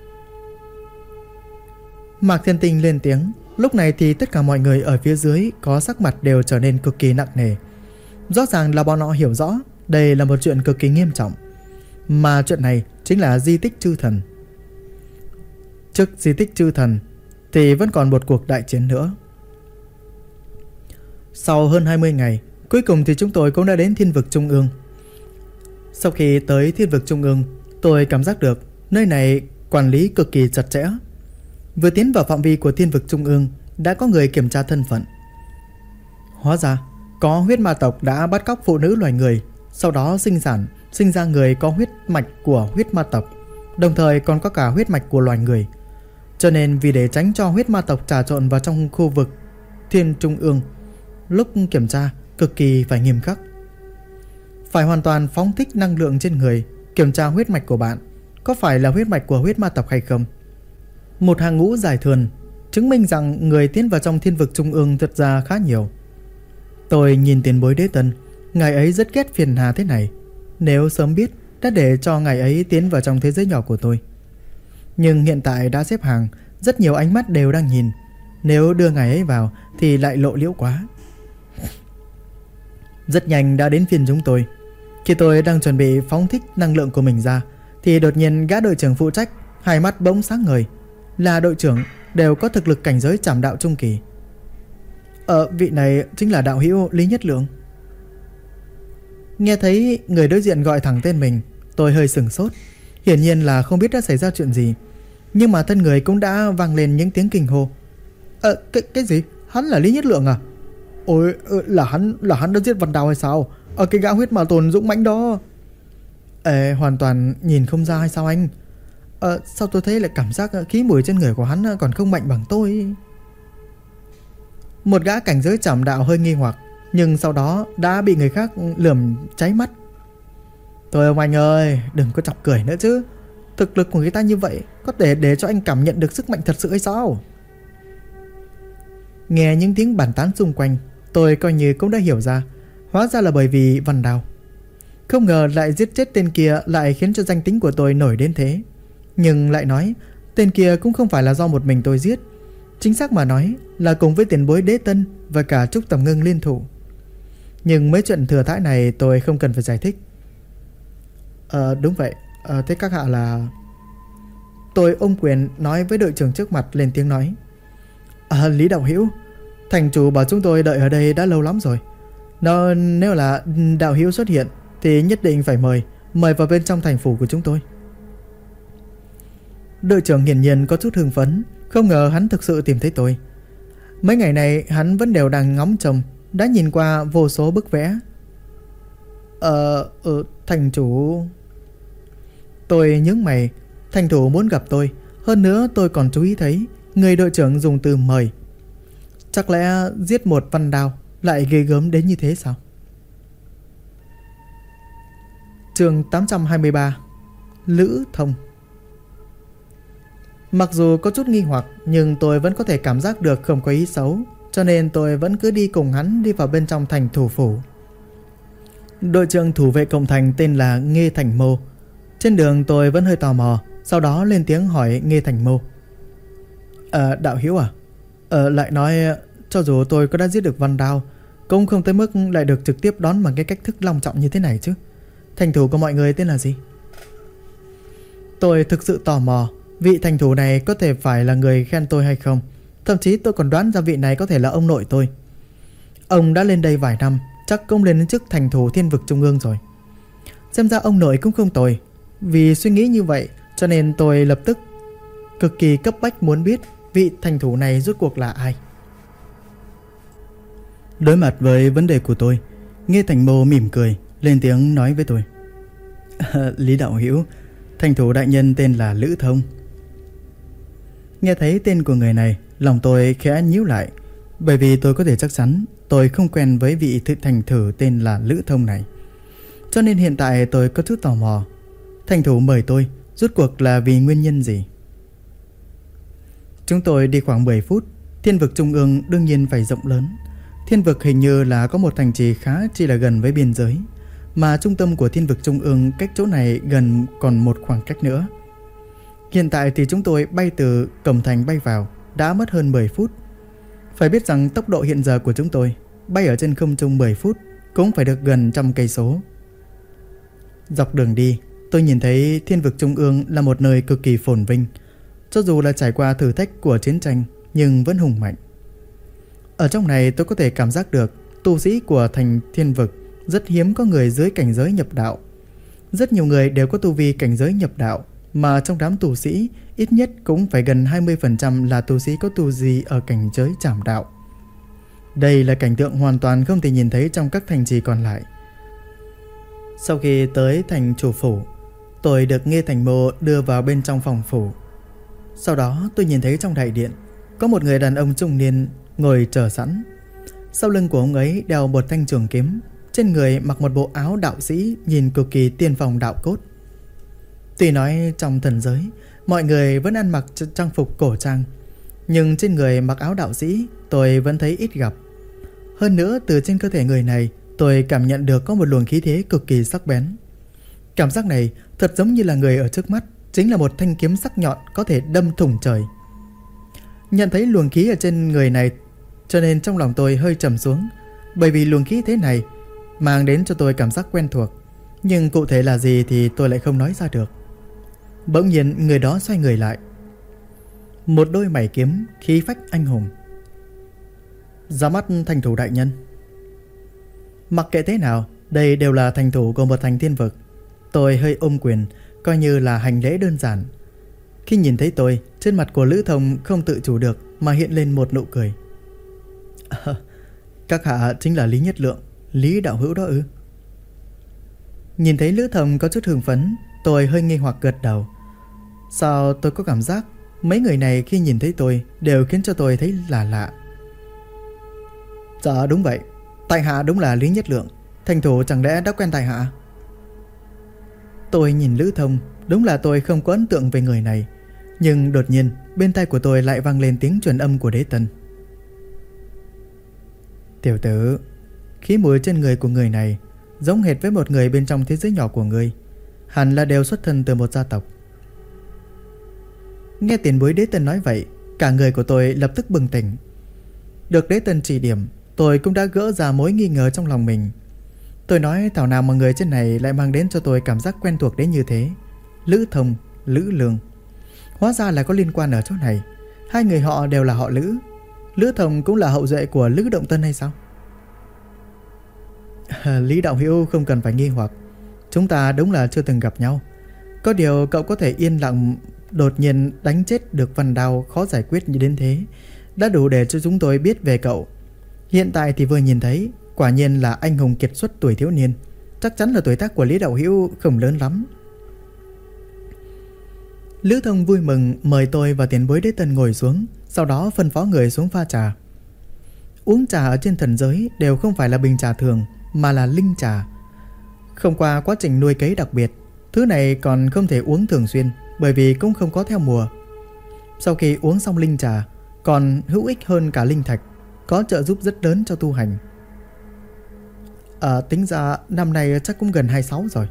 Mạc Thiên Tinh lên tiếng. Lúc này thì tất cả mọi người ở phía dưới có sắc mặt đều trở nên cực kỳ nặng nề. Rõ ràng là bọn họ hiểu rõ đây là một chuyện cực kỳ nghiêm trọng. Mà chuyện này chính là di tích chư thần. Trước di tích chư thần thì vẫn còn một cuộc đại chiến nữa. Sau hơn 20 ngày, cuối cùng thì chúng tôi cũng đã đến Thiên Vực Trung ương. Sau khi tới Thiên Vực Trung ương, tôi cảm giác được nơi này quản lý cực kỳ chặt chẽ. Vừa tiến vào phạm vi của Thiên Vực Trung ương, đã có người kiểm tra thân phận. Hóa ra có huyết ma tộc đã bắt cóc phụ nữ loài người, sau đó sinh ra người có huyết mạch của huyết ma tộc, đồng thời còn có cả huyết mạch của loài người. Cho nên vì để tránh cho huyết ma tộc trà trộn vào trong khu vực Thiên Trung ương, lúc kiểm tra cực kỳ phải nghiêm khắc. Phải hoàn toàn phóng thích năng lượng trên người, kiểm tra huyết mạch của bạn có phải là huyết mạch của huyết ma tộc hay không. Một hàng ngũ dài thườn chứng minh rằng người tiến vào trong Thiên Vực Trung ương thật ra khá nhiều. Tôi nhìn tiền bối Đế Tân, ngài ấy rất ghét phiền hà thế này. Nếu sớm biết đã để cho ngài ấy tiến vào trong thế giới nhỏ của tôi. Nhưng hiện tại đã xếp hàng, rất nhiều ánh mắt đều đang nhìn. Nếu đưa ngài ấy vào thì lại lộ liễu quá. Rất nhanh đã đến phiên chúng tôi. Khi tôi đang chuẩn bị phóng thích năng lượng của mình ra, thì đột nhiên gã đội trưởng phụ trách hai mắt bỗng sáng ngời. Là đội trưởng, đều có thực lực cảnh giới trảm đạo trung kỳ. Vị này chính là đạo hữu Lý Nhất Lượng. Nghe thấy người đối diện gọi thẳng tên mình, tôi hơi sửng sốt. Hiển nhiên là không biết đã xảy ra chuyện gì, nhưng mà thân người cũng đã vang lên những tiếng kinh hô. Cái gì? Hắn là Lý Nhất Lượng à? Ôi, là hắn đã giết Văn Đào hay sao? Cái gã huyết ma tồn dũng mãnh đó. Hoàn toàn nhìn không ra hay sao anh? Sao tôi thấy lại cảm giác khí mùi trên người của hắn còn không mạnh bằng tôi? Một gã cảnh giới trảm đạo hơi nghi hoặc, nhưng sau đó đã bị người khác lườm cháy mắt. Thôi ông anh ơi, đừng có chọc cười nữa chứ. Thực lực của người ta như vậy, có thể để cho anh cảm nhận được sức mạnh thật sự hay sao? Nghe những tiếng bàn tán xung quanh, tôi coi như cũng đã hiểu ra. Hóa ra là bởi vì Văn Đào. Không ngờ lại giết chết tên kia lại khiến cho danh tính của tôi nổi đến thế. Nhưng lại nói tên kia cũng không phải là do một mình tôi giết. Chính xác mà nói là cùng với tiền bối Đế Tân và cả Trúc Tầm Ngưng liên thủ. Nhưng mấy chuyện thừa thãi này tôi không cần phải giải thích. Đúng vậy. Thế các hạ là... Tôi ôm quyền nói với đội trưởng trước mặt, lên tiếng nói. Lý đạo hữu, thành chủ bảo chúng tôi đợi ở đây đã lâu lắm rồi. Nếu là đạo hữu xuất hiện thì nhất định phải mời vào bên trong thành phủ của chúng tôi. Đội trưởng hiển nhiên có chút hưng phấn, không ngờ hắn thực sự tìm thấy tôi. Mấy ngày này hắn vẫn đều đang ngóng trông, đã nhìn qua vô số bức vẽ. Thành chủ... Tôi nhướng mày. Thành thủ muốn gặp tôi. Hơn nữa tôi còn chú ý thấy người đội trưởng dùng từ mời. Chắc lẽ giết một Văn Đào lại ghê gớm đến như thế sao? Chương 823. Lữ Thông. Mặc dù có chút nghi hoặc, nhưng tôi vẫn có thể cảm giác được không có ý xấu, cho nên tôi vẫn cứ đi cùng hắn đi vào bên trong thành thủ phủ. Đội trưởng thủ vệ cổng thành tên là Nghê Thành Mô. Trên đường tôi vẫn hơi tò mò, sau đó lên tiếng hỏi Nghê Thành Mô. Đạo hữu à? Lại nói cho dù tôi có đã giết được Văn Đao, cũng không tới mức lại được trực tiếp đón bằng cái cách thức long trọng như thế này chứ. Thành thủ của mọi người tên là gì? Tôi thực sự tò mò vị thành thủ này có thể phải là người khen tôi hay không. Thậm chí tôi còn đoán ra vị này có thể là ông nội tôi. Ông đã lên đây vài năm, chắc cũng lên đến chức thành thủ Thiên Vực Trung ương rồi. Xem ra ông nội cũng không tồi. Vì suy nghĩ như vậy cho nên tôi lập tức cực kỳ cấp bách muốn biết vị thành thủ này rốt cuộc là ai. Đối mặt với vấn đề của tôi, Nghê Thành Mô mỉm cười, lên tiếng nói với tôi. Lý đạo hữu, thành thủ đại nhân tên là Lữ Thông. Nghe thấy tên của người này, lòng tôi khẽ nhíu lại, bởi vì tôi có thể chắc chắn tôi không quen với vị thành thủ tên là Lữ Thông này. Cho nên hiện tại tôi có chút tò mò, thành thủ mời tôi rốt cuộc là vì nguyên nhân gì? Chúng tôi đi khoảng 10 phút. Thiên Vực Trung ương đương nhiên phải rộng lớn. Thiên Vực hình như là có một thành trì khá chỉ là gần với biên giới, mà trung tâm của Thiên Vực Trung ương cách chỗ này gần còn một khoảng cách nữa. Hiện tại thì chúng tôi bay từ cổng thành bay vào đã mất hơn 10 phút. Phải biết rằng tốc độ hiện giờ của chúng tôi bay ở trên không trung 10 phút cũng phải được gần 100 cây số. Dọc đường đi, tôi nhìn thấy Thiên Vực Trung ương là một nơi cực kỳ phồn vinh, cho dù là trải qua thử thách của chiến tranh nhưng vẫn hùng mạnh. Ở trong này tôi có thể cảm giác được tu sĩ của thành Thiên Vực rất hiếm có người dưới cảnh giới nhập đạo. Rất nhiều người đều có tu vi cảnh giới nhập đạo, mà trong đám tu sĩ ít nhất cũng phải gần 20% là tu sĩ có tu vi ở cảnh giới trảm đạo. Đây là cảnh tượng hoàn toàn không thể nhìn thấy trong các thành trì còn lại. Sau khi tới thành chủ phủ, tôi được Nghê Thành Mô đưa vào bên trong phòng phủ. Sau đó tôi nhìn thấy trong đại điện có một người đàn ông trung niên ngồi chờ sẵn. Sau lưng của ông ấy đeo một thanh trường kiếm, trên người mặc một bộ áo đạo sĩ nhìn cực kỳ tiên phong đạo cốt. Tuy nói trong thần giới mọi người vẫn ăn mặc trang phục cổ trang, nhưng trên người mặc áo đạo sĩ tôi vẫn thấy ít gặp. Hơn nữa từ trên cơ thể người này tôi cảm nhận được có một luồng khí thế cực kỳ sắc bén. Cảm giác này thật giống như là người ở trước mắt chính là một thanh kiếm sắc nhọn có thể đâm thủng trời. Nhận thấy luồng khí ở trên người này cho nên trong lòng tôi hơi trầm xuống, bởi vì luồng khí thế này mang đến cho tôi cảm giác quen thuộc, nhưng cụ thể là gì thì tôi lại không nói ra được. Bỗng nhiên người đó xoay người lại, một đôi mày kiếm khí phách anh hùng. Ra mắt thành thủ đại nhân. Mặc kệ thế nào, đây đều là thành thủ của một thành Thiên Vực. Tôi hơi ôm quyền, coi như là hành lễ đơn giản. Khi nhìn thấy tôi, trên mặt của Lữ Thông không tự chủ được mà hiện lên một nụ cười. Các hạ chính là Lý Nhất Lượng, Lý đạo hữu đó ư? Nhìn thấy Lữ Thông có chút hưng phấn, tôi hơi nghi hoặc gật đầu. Sao tôi có cảm giác mấy người này khi nhìn thấy tôi đều khiến cho tôi thấy là lạ. Dạ đúng vậy, tại hạ đúng là Lý Nhất Lượng. Thành thủ chẳng lẽ đã quen tại hạ? Tôi nhìn Lữ Thông, đúng là tôi không có ấn tượng về người này. Nhưng đột nhiên bên tai của tôi lại vang lên tiếng truyền âm của Đế Tân. Tiểu tử, khí mùi trên người của người này giống hệt với một người bên trong thế giới nhỏ của ngươi, hẳn là đều xuất thân từ một gia tộc. Nghe tiền bối Đế Tân nói vậy, cả người của tôi lập tức bừng tỉnh. Được Đế Tân chỉ điểm, tôi cũng đã gỡ ra mối nghi ngờ trong lòng mình. Tôi nói thảo nào mà người trên này lại mang đến cho tôi cảm giác quen thuộc đến như thế. Lữ Thông, Lữ Lương, hóa ra là có liên quan ở chỗ này. Hai người họ đều là họ Lữ. Lữ Thông cũng là hậu duệ của Lữ Động Tân hay sao? Lý đạo hữu không cần phải nghi hoặc, chúng ta đúng là chưa từng gặp nhau. Có điều cậu có thể yên lặng đột nhiên đánh chết được Văn Đao khó giải quyết như đến thế đã đủ để cho chúng tôi biết về cậu. Hiện tại thì vừa nhìn thấy, quả nhiên là anh hùng kiệt xuất tuổi thiếu niên. Chắc chắn là tuổi tác của Lý đạo hữu không lớn lắm. Lữ Thông vui mừng mời tôi và tiền bối Đế Tân ngồi xuống, sau đó phân phó người xuống pha trà. Uống trà ở trên thần giới đều không phải là bình trà thường, mà là linh trà. Không qua quá trình nuôi cấy đặc biệt, thứ này còn không thể uống thường xuyên, bởi vì cũng không có theo mùa. Sau khi uống xong linh trà, còn hữu ích hơn cả linh thạch, có trợ giúp rất lớn cho tu hành. Tính ra năm nay chắc cũng gần 26 rồi.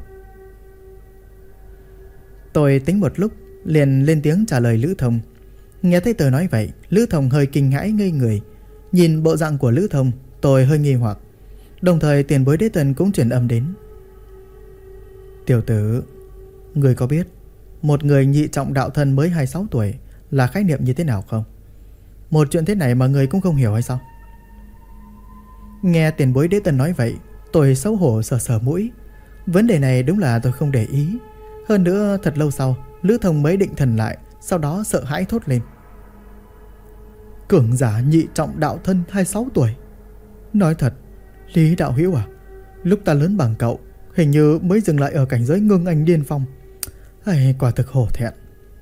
Tôi tính một lúc liền lên tiếng trả lời Lữ Thông. Nghe thấy tôi nói vậy, Lữ Thông hơi kinh hãi ngây người. Nhìn bộ dạng của Lữ Thông, tôi hơi nghi hoặc. Đồng thời tiền bối đế tân cũng truyền âm đến. Tiểu tử, người có biết một người nhị trọng đạo thân mới 26 tuổi là khái niệm như thế nào không? Một chuyện thế này mà người cũng không hiểu hay sao? Nghe tiền bối đế tân nói vậy, tôi xấu hổ sờ sờ mũi. Vấn đề này đúng là tôi không để ý. Hơn nữa thật lâu sau, Lữ Thông mới định thần lại, sau đó sợ hãi thốt lên. Cường giả nhị trọng đạo thân 26 tuổi. Nói thật, Lý đạo hữu à, lúc ta lớn bằng cậu, hình như mới dừng lại ở cảnh giới ngưng anh điên phong. Quả thực hổ thẹn.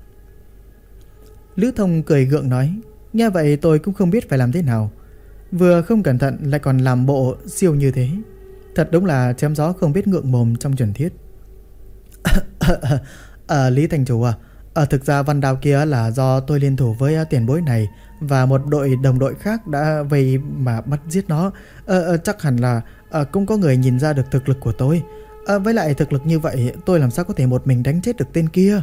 Lữ Thông cười gượng nói. Nghe vậy tôi cũng không biết phải làm thế nào. Vừa không cẩn thận lại còn làm bộ siêu như thế. Thật đúng là chém gió không biết ngượng mồm trong truyền thuyết. Lý thành chủ thực ra văn đao kia là do tôi liên thủ với tiền bối này và một đội đồng đội khác đã vây mà bắt giết nó. Chắc hẳn là cũng có người nhìn ra được thực lực của tôi. Với lại thực lực như vậy, tôi làm sao có thể một mình đánh chết được tên kia.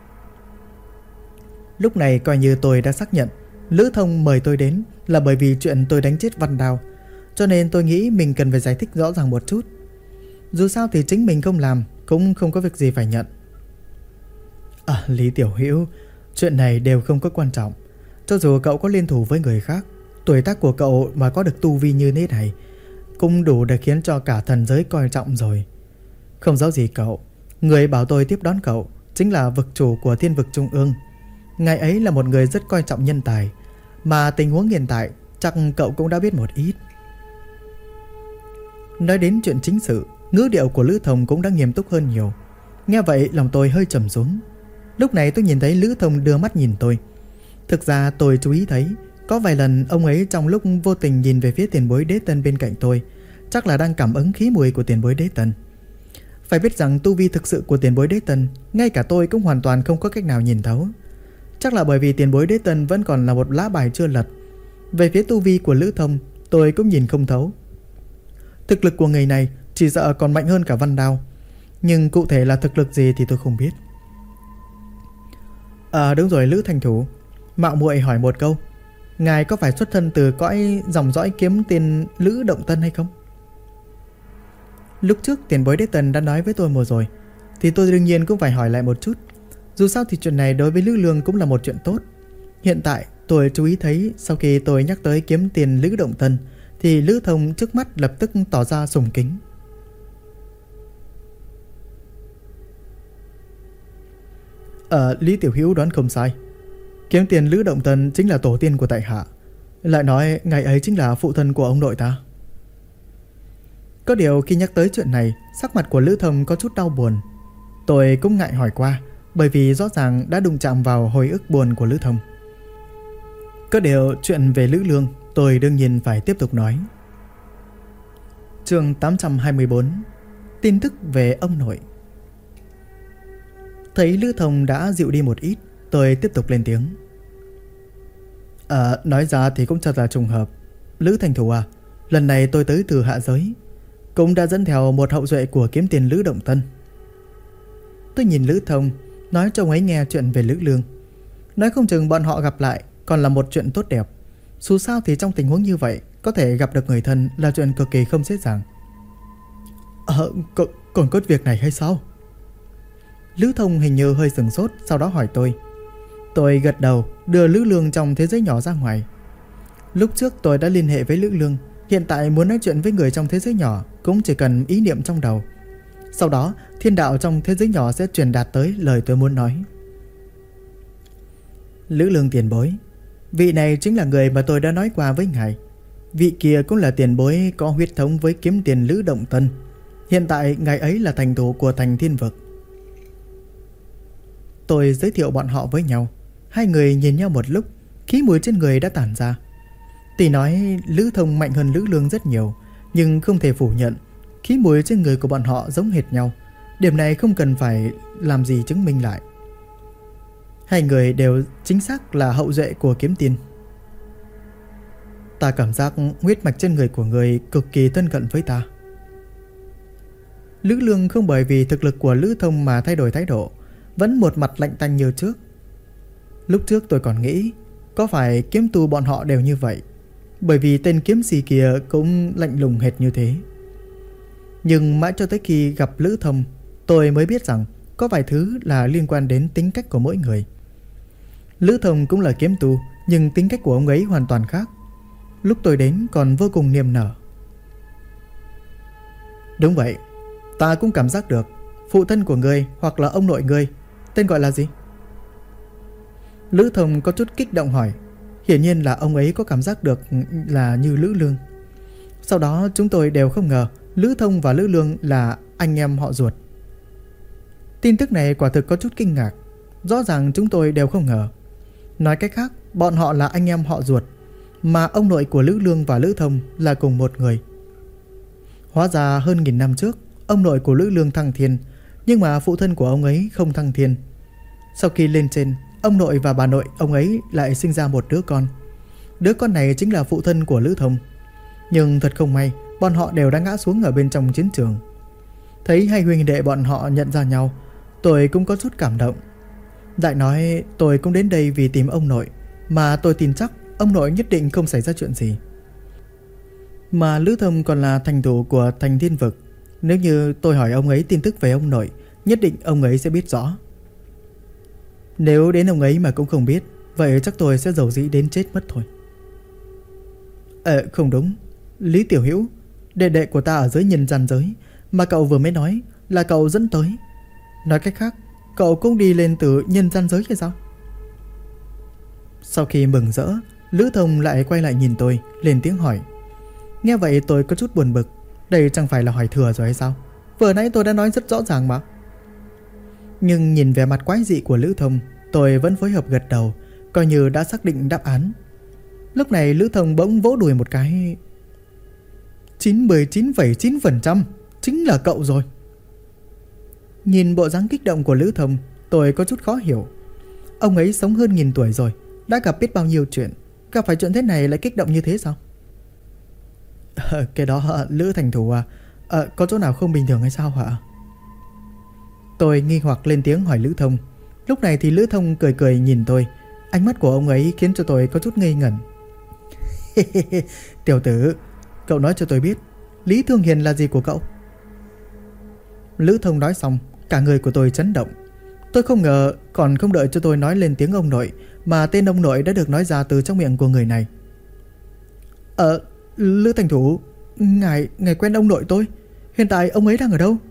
Lúc này coi như tôi đã xác nhận Lữ Thông mời tôi đến là bởi vì chuyện tôi đánh chết Văn Đao. Cho nên tôi nghĩ mình cần phải giải thích rõ ràng một chút. Dù sao thì chính mình không làm cũng không có việc gì phải nhận. Lý tiểu hữu, chuyện này đều không có quan trọng. Cho dù cậu có liên thủ với người khác, tuổi tác của cậu mà có được tu vi như thế này cũng đủ để khiến cho cả thần giới coi trọng rồi. Không giấu gì cậu, người bảo tôi tiếp đón cậu chính là vực chủ của Thiên vực Trung ương. Ngài ấy là một người rất coi trọng nhân tài, mà tình huống hiện tại chắc cậu cũng đã biết một ít. Nói đến chuyện chính sự, ngữ điệu của Lữ Thông cũng đã nghiêm túc hơn nhiều. Nghe vậy lòng tôi hơi trầm xuống. Lúc này tôi nhìn thấy Lữ Thông đưa mắt nhìn tôi. Thực ra tôi chú ý thấy có vài lần ông ấy trong lúc vô tình nhìn về phía tiền bối đế tân bên cạnh tôi, chắc là đang cảm ứng khí mùi của tiền bối đế tân. Phải biết rằng tu vi thực sự của tiền bối đế tân, ngay cả tôi cũng hoàn toàn không có cách nào nhìn thấu. Chắc là bởi vì tiền bối đế tân vẫn còn là một lá bài chưa lật. Về phía tu vi của Lữ Thông, tôi cũng nhìn không thấu. Thực lực của người này chỉ sợ còn mạnh hơn cả Văn Đao, nhưng cụ thể là thực lực gì thì tôi không biết. Đúng rồi Lữ thành thủ, mạo muội hỏi một câu, ngài có phải xuất thân từ cõi dòng dõi kiếm tiền Lữ Động Tân hay không? Lúc trước tiền bối đế tân đã nói với tôi một rồi, thì tôi đương nhiên cũng phải hỏi lại một chút. Dù sao thì chuyện này đối với Lữ Lương cũng là một chuyện tốt. Hiện tại tôi chú ý thấy sau khi tôi nhắc tới kiếm tiền Lữ Động Tân thì Lữ Thông trước mắt lập tức tỏ ra sùng kính. Lý tiểu hữu đoán không sai, kiếm tiền Lữ Động Tân chính là tổ tiên của tại hạ. Lại nói ngài ấy chính là phụ thân của ông nội ta. Có điều khi nhắc tới chuyện này, sắc mặt của Lữ Thông có chút đau buồn. Tôi cũng ngại hỏi qua, bởi vì rõ ràng đã đụng chạm vào hồi ức buồn của Lữ Thông. Có điều chuyện về Lữ Lương tôi đương nhiên phải tiếp tục nói. Chương 824, tin tức về ông nội. Thấy Lữ Thông đã dịu đi một ít, tôi tiếp tục lên tiếng. Nói ra thì cũng thật là trùng hợp. Lữ thành thủ lần này tôi tới từ hạ giới, cũng đã dẫn theo một hậu duệ của kiếm tiền Lữ Động Tân. Tôi nhìn Lữ Thông, nói cho ông ấy nghe chuyện về Lữ Lương. Nói không chừng bọn họ gặp lại còn là một chuyện tốt đẹp. Dù sao thì trong tình huống như vậy, có thể gặp được người thân là chuyện cực kỳ không dễ dàng. Còn có việc này hay sao? Lữ Thông hình như hơi sửng sốt, sau đó hỏi tôi. Tôi gật đầu, đưa Lữ Lương trong thế giới nhỏ ra ngoài. Lúc trước tôi đã liên hệ với Lữ Lương, hiện tại muốn nói chuyện với người trong thế giới nhỏ cũng chỉ cần ý niệm trong đầu. Sau đó thiên đạo trong thế giới nhỏ sẽ truyền đạt tới lời tôi muốn nói. Lữ Lương tiền bối, vị này chính là người mà tôi đã nói qua với ngài. Vị kia cũng là tiền bối có huyết thống với kiếm tiền Lữ Động Tân. Hiện tại ngài ấy là thành thủ của thành Thiên vực. Tôi giới thiệu bọn họ với nhau. Hai người nhìn nhau một lúc, khí mùi trên người đã tản ra. Tỷ nói Lữ Thông mạnh hơn Lữ Lương rất nhiều, nhưng không thể phủ nhận khí mùi trên người của bọn họ giống hệt nhau. Điểm này không cần phải làm gì chứng minh lại. Hai người đều chính xác là hậu duệ của kiếm tiền. Ta cảm giác huyết mạch trên người của người cực kỳ thân cận với ta. Lữ Lương không bởi vì thực lực của Lữ Thông mà thay đổi thái độ, vẫn một mặt lạnh tanh như trước. Lúc trước tôi còn nghĩ có phải kiếm tu bọn họ đều như vậy, bởi vì tên kiếm sĩ kia cũng lạnh lùng hệt như thế. Nhưng mãi cho tới khi gặp Lữ Thông, tôi mới biết rằng có vài thứ là liên quan đến tính cách của mỗi người. Lữ Thông cũng là kiếm tu, nhưng tính cách của ông ấy hoàn toàn khác. Lúc tôi đến còn vô cùng niềm nở. Đúng vậy, ta cũng cảm giác được. Phụ thân của ngươi hoặc là ông nội ngươi tên gọi là gì? Lữ Thông có chút kích động hỏi. Hiển nhiên là ông ấy có cảm giác được là như Lữ Lương. Sau đó chúng tôi đều không ngờ Lữ Thông và Lữ Lương là anh em họ ruột. Tin tức này quả thực có chút kinh ngạc. Rõ ràng chúng tôi đều không ngờ. Nói cách khác, bọn họ là anh em họ ruột, mà ông nội của Lữ Lương và Lữ Thông là cùng một người. Hóa ra hơn 1000 năm trước, ông nội của Lữ Lương thăng thiên, nhưng mà phụ thân của ông ấy không thăng thiên. Sau khi lên trên, ông nội và bà nội ông ấy lại sinh ra một đứa con. Đứa con này chính là phụ thân của Lữ Thông. Nhưng thật không may, bọn họ đều đã ngã xuống ở bên trong chiến trường. Thấy hai huynh đệ bọn họ nhận ra nhau, tôi cũng có chút cảm động. Đại nói tôi cũng đến đây vì tìm ông nội, mà tôi tin chắc ông nội nhất định không xảy ra chuyện gì. Mà Lữ Thông còn là thành thủ của thành Thiên Vực. Nếu như tôi hỏi ông ấy tin tức về ông nội, nhất định ông ấy sẽ biết rõ. Nếu đến ông ấy mà cũng không biết, vậy chắc tôi sẽ dầu dĩ đến chết mất thôi. Không đúng. Lý Tiểu Hữu, đệ đệ của ta ở dưới nhân gian giới, mà cậu vừa mới nói là cậu dẫn tới. Nói cách khác, cậu cũng đi lên từ nhân gian giới hay sao? Sau khi mừng rỡ, Lữ Thông lại quay lại nhìn tôi, lên tiếng hỏi. Nghe vậy tôi có chút buồn bực. Đây chẳng phải là hỏi thừa rồi hay sao? Vừa nãy tôi đã nói rất rõ ràng mà. Nhưng nhìn vẻ mặt quái dị của Lữ Thông, tôi vẫn phối hợp gật đầu, coi như đã xác định đáp án. Lúc này Lữ Thông bỗng vỗ đùi một cái. 99,9% chính là cậu rồi. Nhìn bộ dáng kích động của Lữ Thông, tôi có chút khó hiểu. Ông ấy sống hơn 1000 tuổi rồi, đã gặp biết bao nhiêu chuyện, gặp phải chuyện thế này lại kích động như thế sao? Cái đó Lữ thành thủ à? Có chỗ nào không bình thường hay sao hả? Tôi nghi hoặc lên tiếng hỏi Lữ Thông. Lúc này thì Lữ Thông cười cười nhìn tôi. Ánh mắt của ông ấy khiến cho tôi có chút ngây ngẩn. Tiểu tử, cậu nói cho tôi biết Lý Thương Hiền là gì của cậu? Lữ Thông nói xong, cả người của tôi chấn động. Tôi không ngờ còn không đợi cho tôi nói lên tiếng ông nội, mà tên ông nội đã được nói ra từ trong miệng của người này. Lữ thành thủ, ngài quen ông nội tôi. Hiện tại ông ấy đang ở đâu?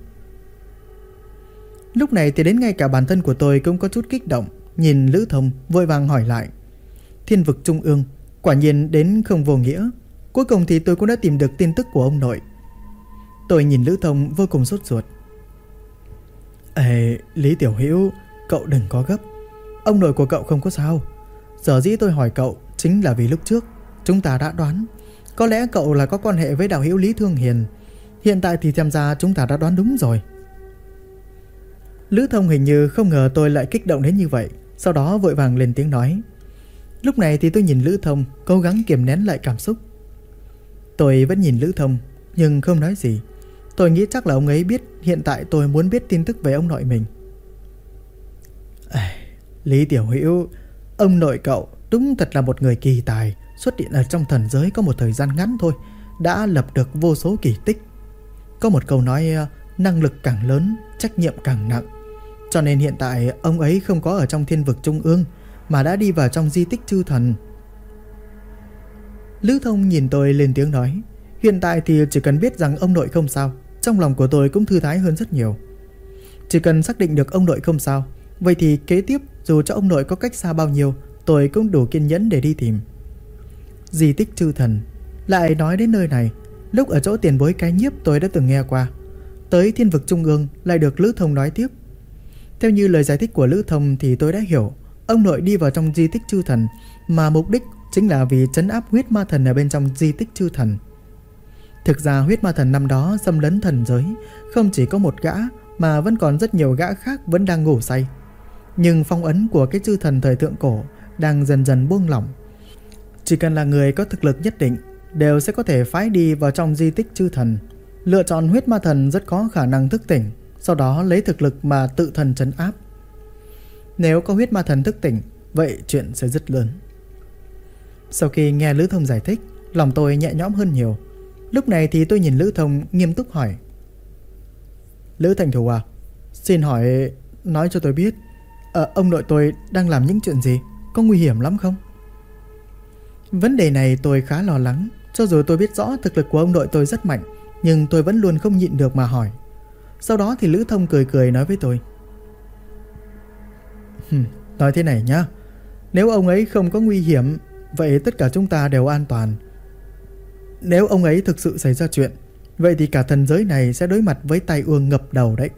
Lúc này thì đến ngay cả bản thân của tôi cũng có chút kích động. Nhìn Lữ Thông vội vàng hỏi lại. Thiên Vực Trung ương, quả nhiên đến không vô nghĩa. Cuối cùng thì tôi cũng đã tìm được tin tức của ông nội. Tôi nhìn Lữ Thông vô cùng sốt ruột. Lý Tiểu Hữu, cậu đừng có gấp. Ông nội của cậu không có sao. Sở dĩ tôi hỏi cậu chính là vì lúc trước chúng ta đã đoán có lẽ cậu là có quan hệ với đạo hữu Lý Thương Hiền. Hiện tại thì xem ra chúng ta đã đoán đúng rồi. Lữ Thông hình như không ngờ tôi lại kích động đến như vậy, sau đó vội vàng lên tiếng nói. Lúc này thì tôi nhìn Lữ Thông, cố gắng kiềm nén lại cảm xúc. Tôi vẫn nhìn Lữ Thông nhưng không nói gì. Tôi nghĩ chắc là ông ấy biết hiện tại tôi muốn biết tin tức về ông nội mình. Lý Tiểu Hữu, ông nội cậu đúng thật là một người kỳ tài, xuất hiện ở trong thần giới có một thời gian ngắn thôi đã lập được vô số kỳ tích. Có một câu nói năng lực càng lớn, trách nhiệm càng nặng. Cho nên hiện tại ông ấy không có ở trong Thiên Vực Trung ương, mà đã đi vào trong di tích chư thần. Lữ Thông nhìn tôi lên tiếng nói. Hiện tại thì chỉ cần biết rằng ông nội không sao, trong lòng của tôi cũng thư thái hơn rất nhiều. Chỉ cần xác định được ông nội không sao, vậy thì kế tiếp dù cho ông nội có cách xa bao nhiêu, tôi cũng đủ kiên nhẫn để đi tìm. Di tích chư thần. Lại nói đến nơi này, lúc ở chỗ tiền bối cái nhiếp tôi đã từng nghe qua. Tới Thiên Vực Trung ương lại được Lữ Thông nói tiếp. Theo như lời giải thích của Lữ Thông thì tôi đã hiểu, ông nội đi vào trong di tích chư thần mà mục đích chính là vì trấn áp huyết ma thần ở bên trong di tích chư thần. Thực ra huyết ma thần năm đó xâm lấn thần giới, không chỉ có một gã mà vẫn còn rất nhiều gã khác vẫn đang ngủ say. Nhưng phong ấn của cái chư thần thời thượng cổ đang dần dần buông lỏng. Chỉ cần là người có thực lực nhất định đều sẽ có thể phái đi vào trong di tích chư thần. Lựa chọn huyết ma thần rất có khả năng thức tỉnh, sau đó lấy thực lực mà tự thân trấn áp. Nếu có huyết ma thần thức tỉnh, vậy chuyện sẽ rất lớn. Sau khi nghe Lữ Thông giải thích, lòng tôi nhẹ nhõm hơn nhiều. Lúc này thì tôi nhìn Lữ Thông nghiêm túc hỏi: Lữ thành thủ à, xin hỏi, nói cho tôi biết, ông nội tôi đang làm những chuyện gì, có nguy hiểm lắm không? Vấn đề này tôi khá lo lắng. Cho dù tôi biết rõ thực lực của ông nội tôi rất mạnh, nhưng tôi vẫn luôn không nhịn được mà hỏi. Sau đó thì Lữ Thông cười cười nói với tôi: Nói thế này nhá, nếu ông ấy không có nguy hiểm, vậy tất cả chúng ta đều an toàn. Nếu ông ấy thực sự xảy ra chuyện, vậy thì cả thần giới này sẽ đối mặt với tai ương ngập đầu đấy.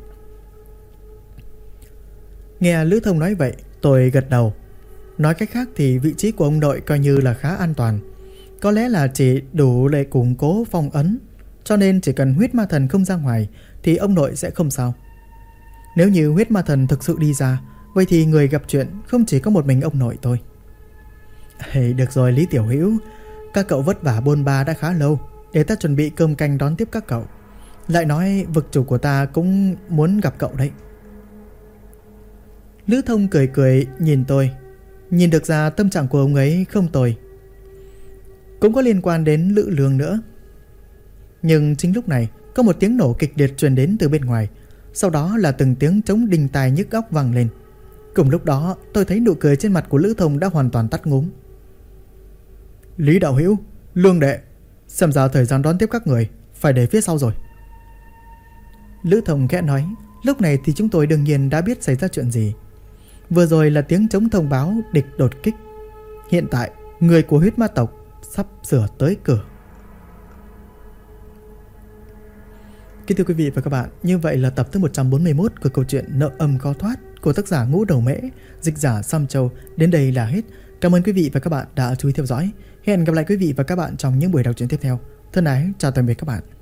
Nghe Lữ Thông nói vậy, tôi gật đầu. Nói cách khác thì vị trí của ông nội coi như là khá an toàn. Có lẽ là chỉ đủ để củng cố phong ấn, cho nên chỉ cần huyết ma thần không ra ngoài thì ông nội sẽ không sao. Nếu như huyết ma thần thực sự đi ra, vậy thì người gặp chuyện không chỉ có một mình ông nội tôi. Được rồi Lý Tiểu Hữu, các cậu vất vả bôn ba đã khá lâu, để ta chuẩn bị cơm canh đón tiếp các cậu. Lại nói vực chủ của ta cũng muốn gặp cậu đấy. Lữ Thông cười cười nhìn tôi. Nhìn được ra tâm trạng của ông ấy không tồi. Cũng có liên quan đến Lữ Lương nữa. Nhưng chính lúc này, có một tiếng nổ kịch liệt truyền đến từ bên ngoài. Sau đó là từng tiếng trống đinh tai nhức óc vang lên. Cùng lúc đó tôi thấy nụ cười trên mặt của Lữ Thông đã hoàn toàn tắt ngúm. Lý đạo hữu, Lương đệ, xem ra thời gian đón tiếp các người phải để phía sau rồi. Lữ Thông khẽ nói. Lúc này thì chúng tôi đương nhiên đã biết xảy ra chuyện gì. Vừa rồi là tiếng trống thông báo địch đột kích. Hiện tại người của huyết ma tộc sắp sửa tới cửa. Kính thưa quý vị và các bạn, như vậy là tập thứ 141 của câu chuyện Nợ Âm Khó Thoát của tác giả Ngũ Đầu Mễ, dịch giả Sam Châu đến đây là hết. Cảm ơn quý vị và các bạn đã chú ý theo dõi. Hẹn gặp lại quý vị và các bạn trong những buổi đọc truyện tiếp theo. Thân ái, chào tạm biệt các bạn.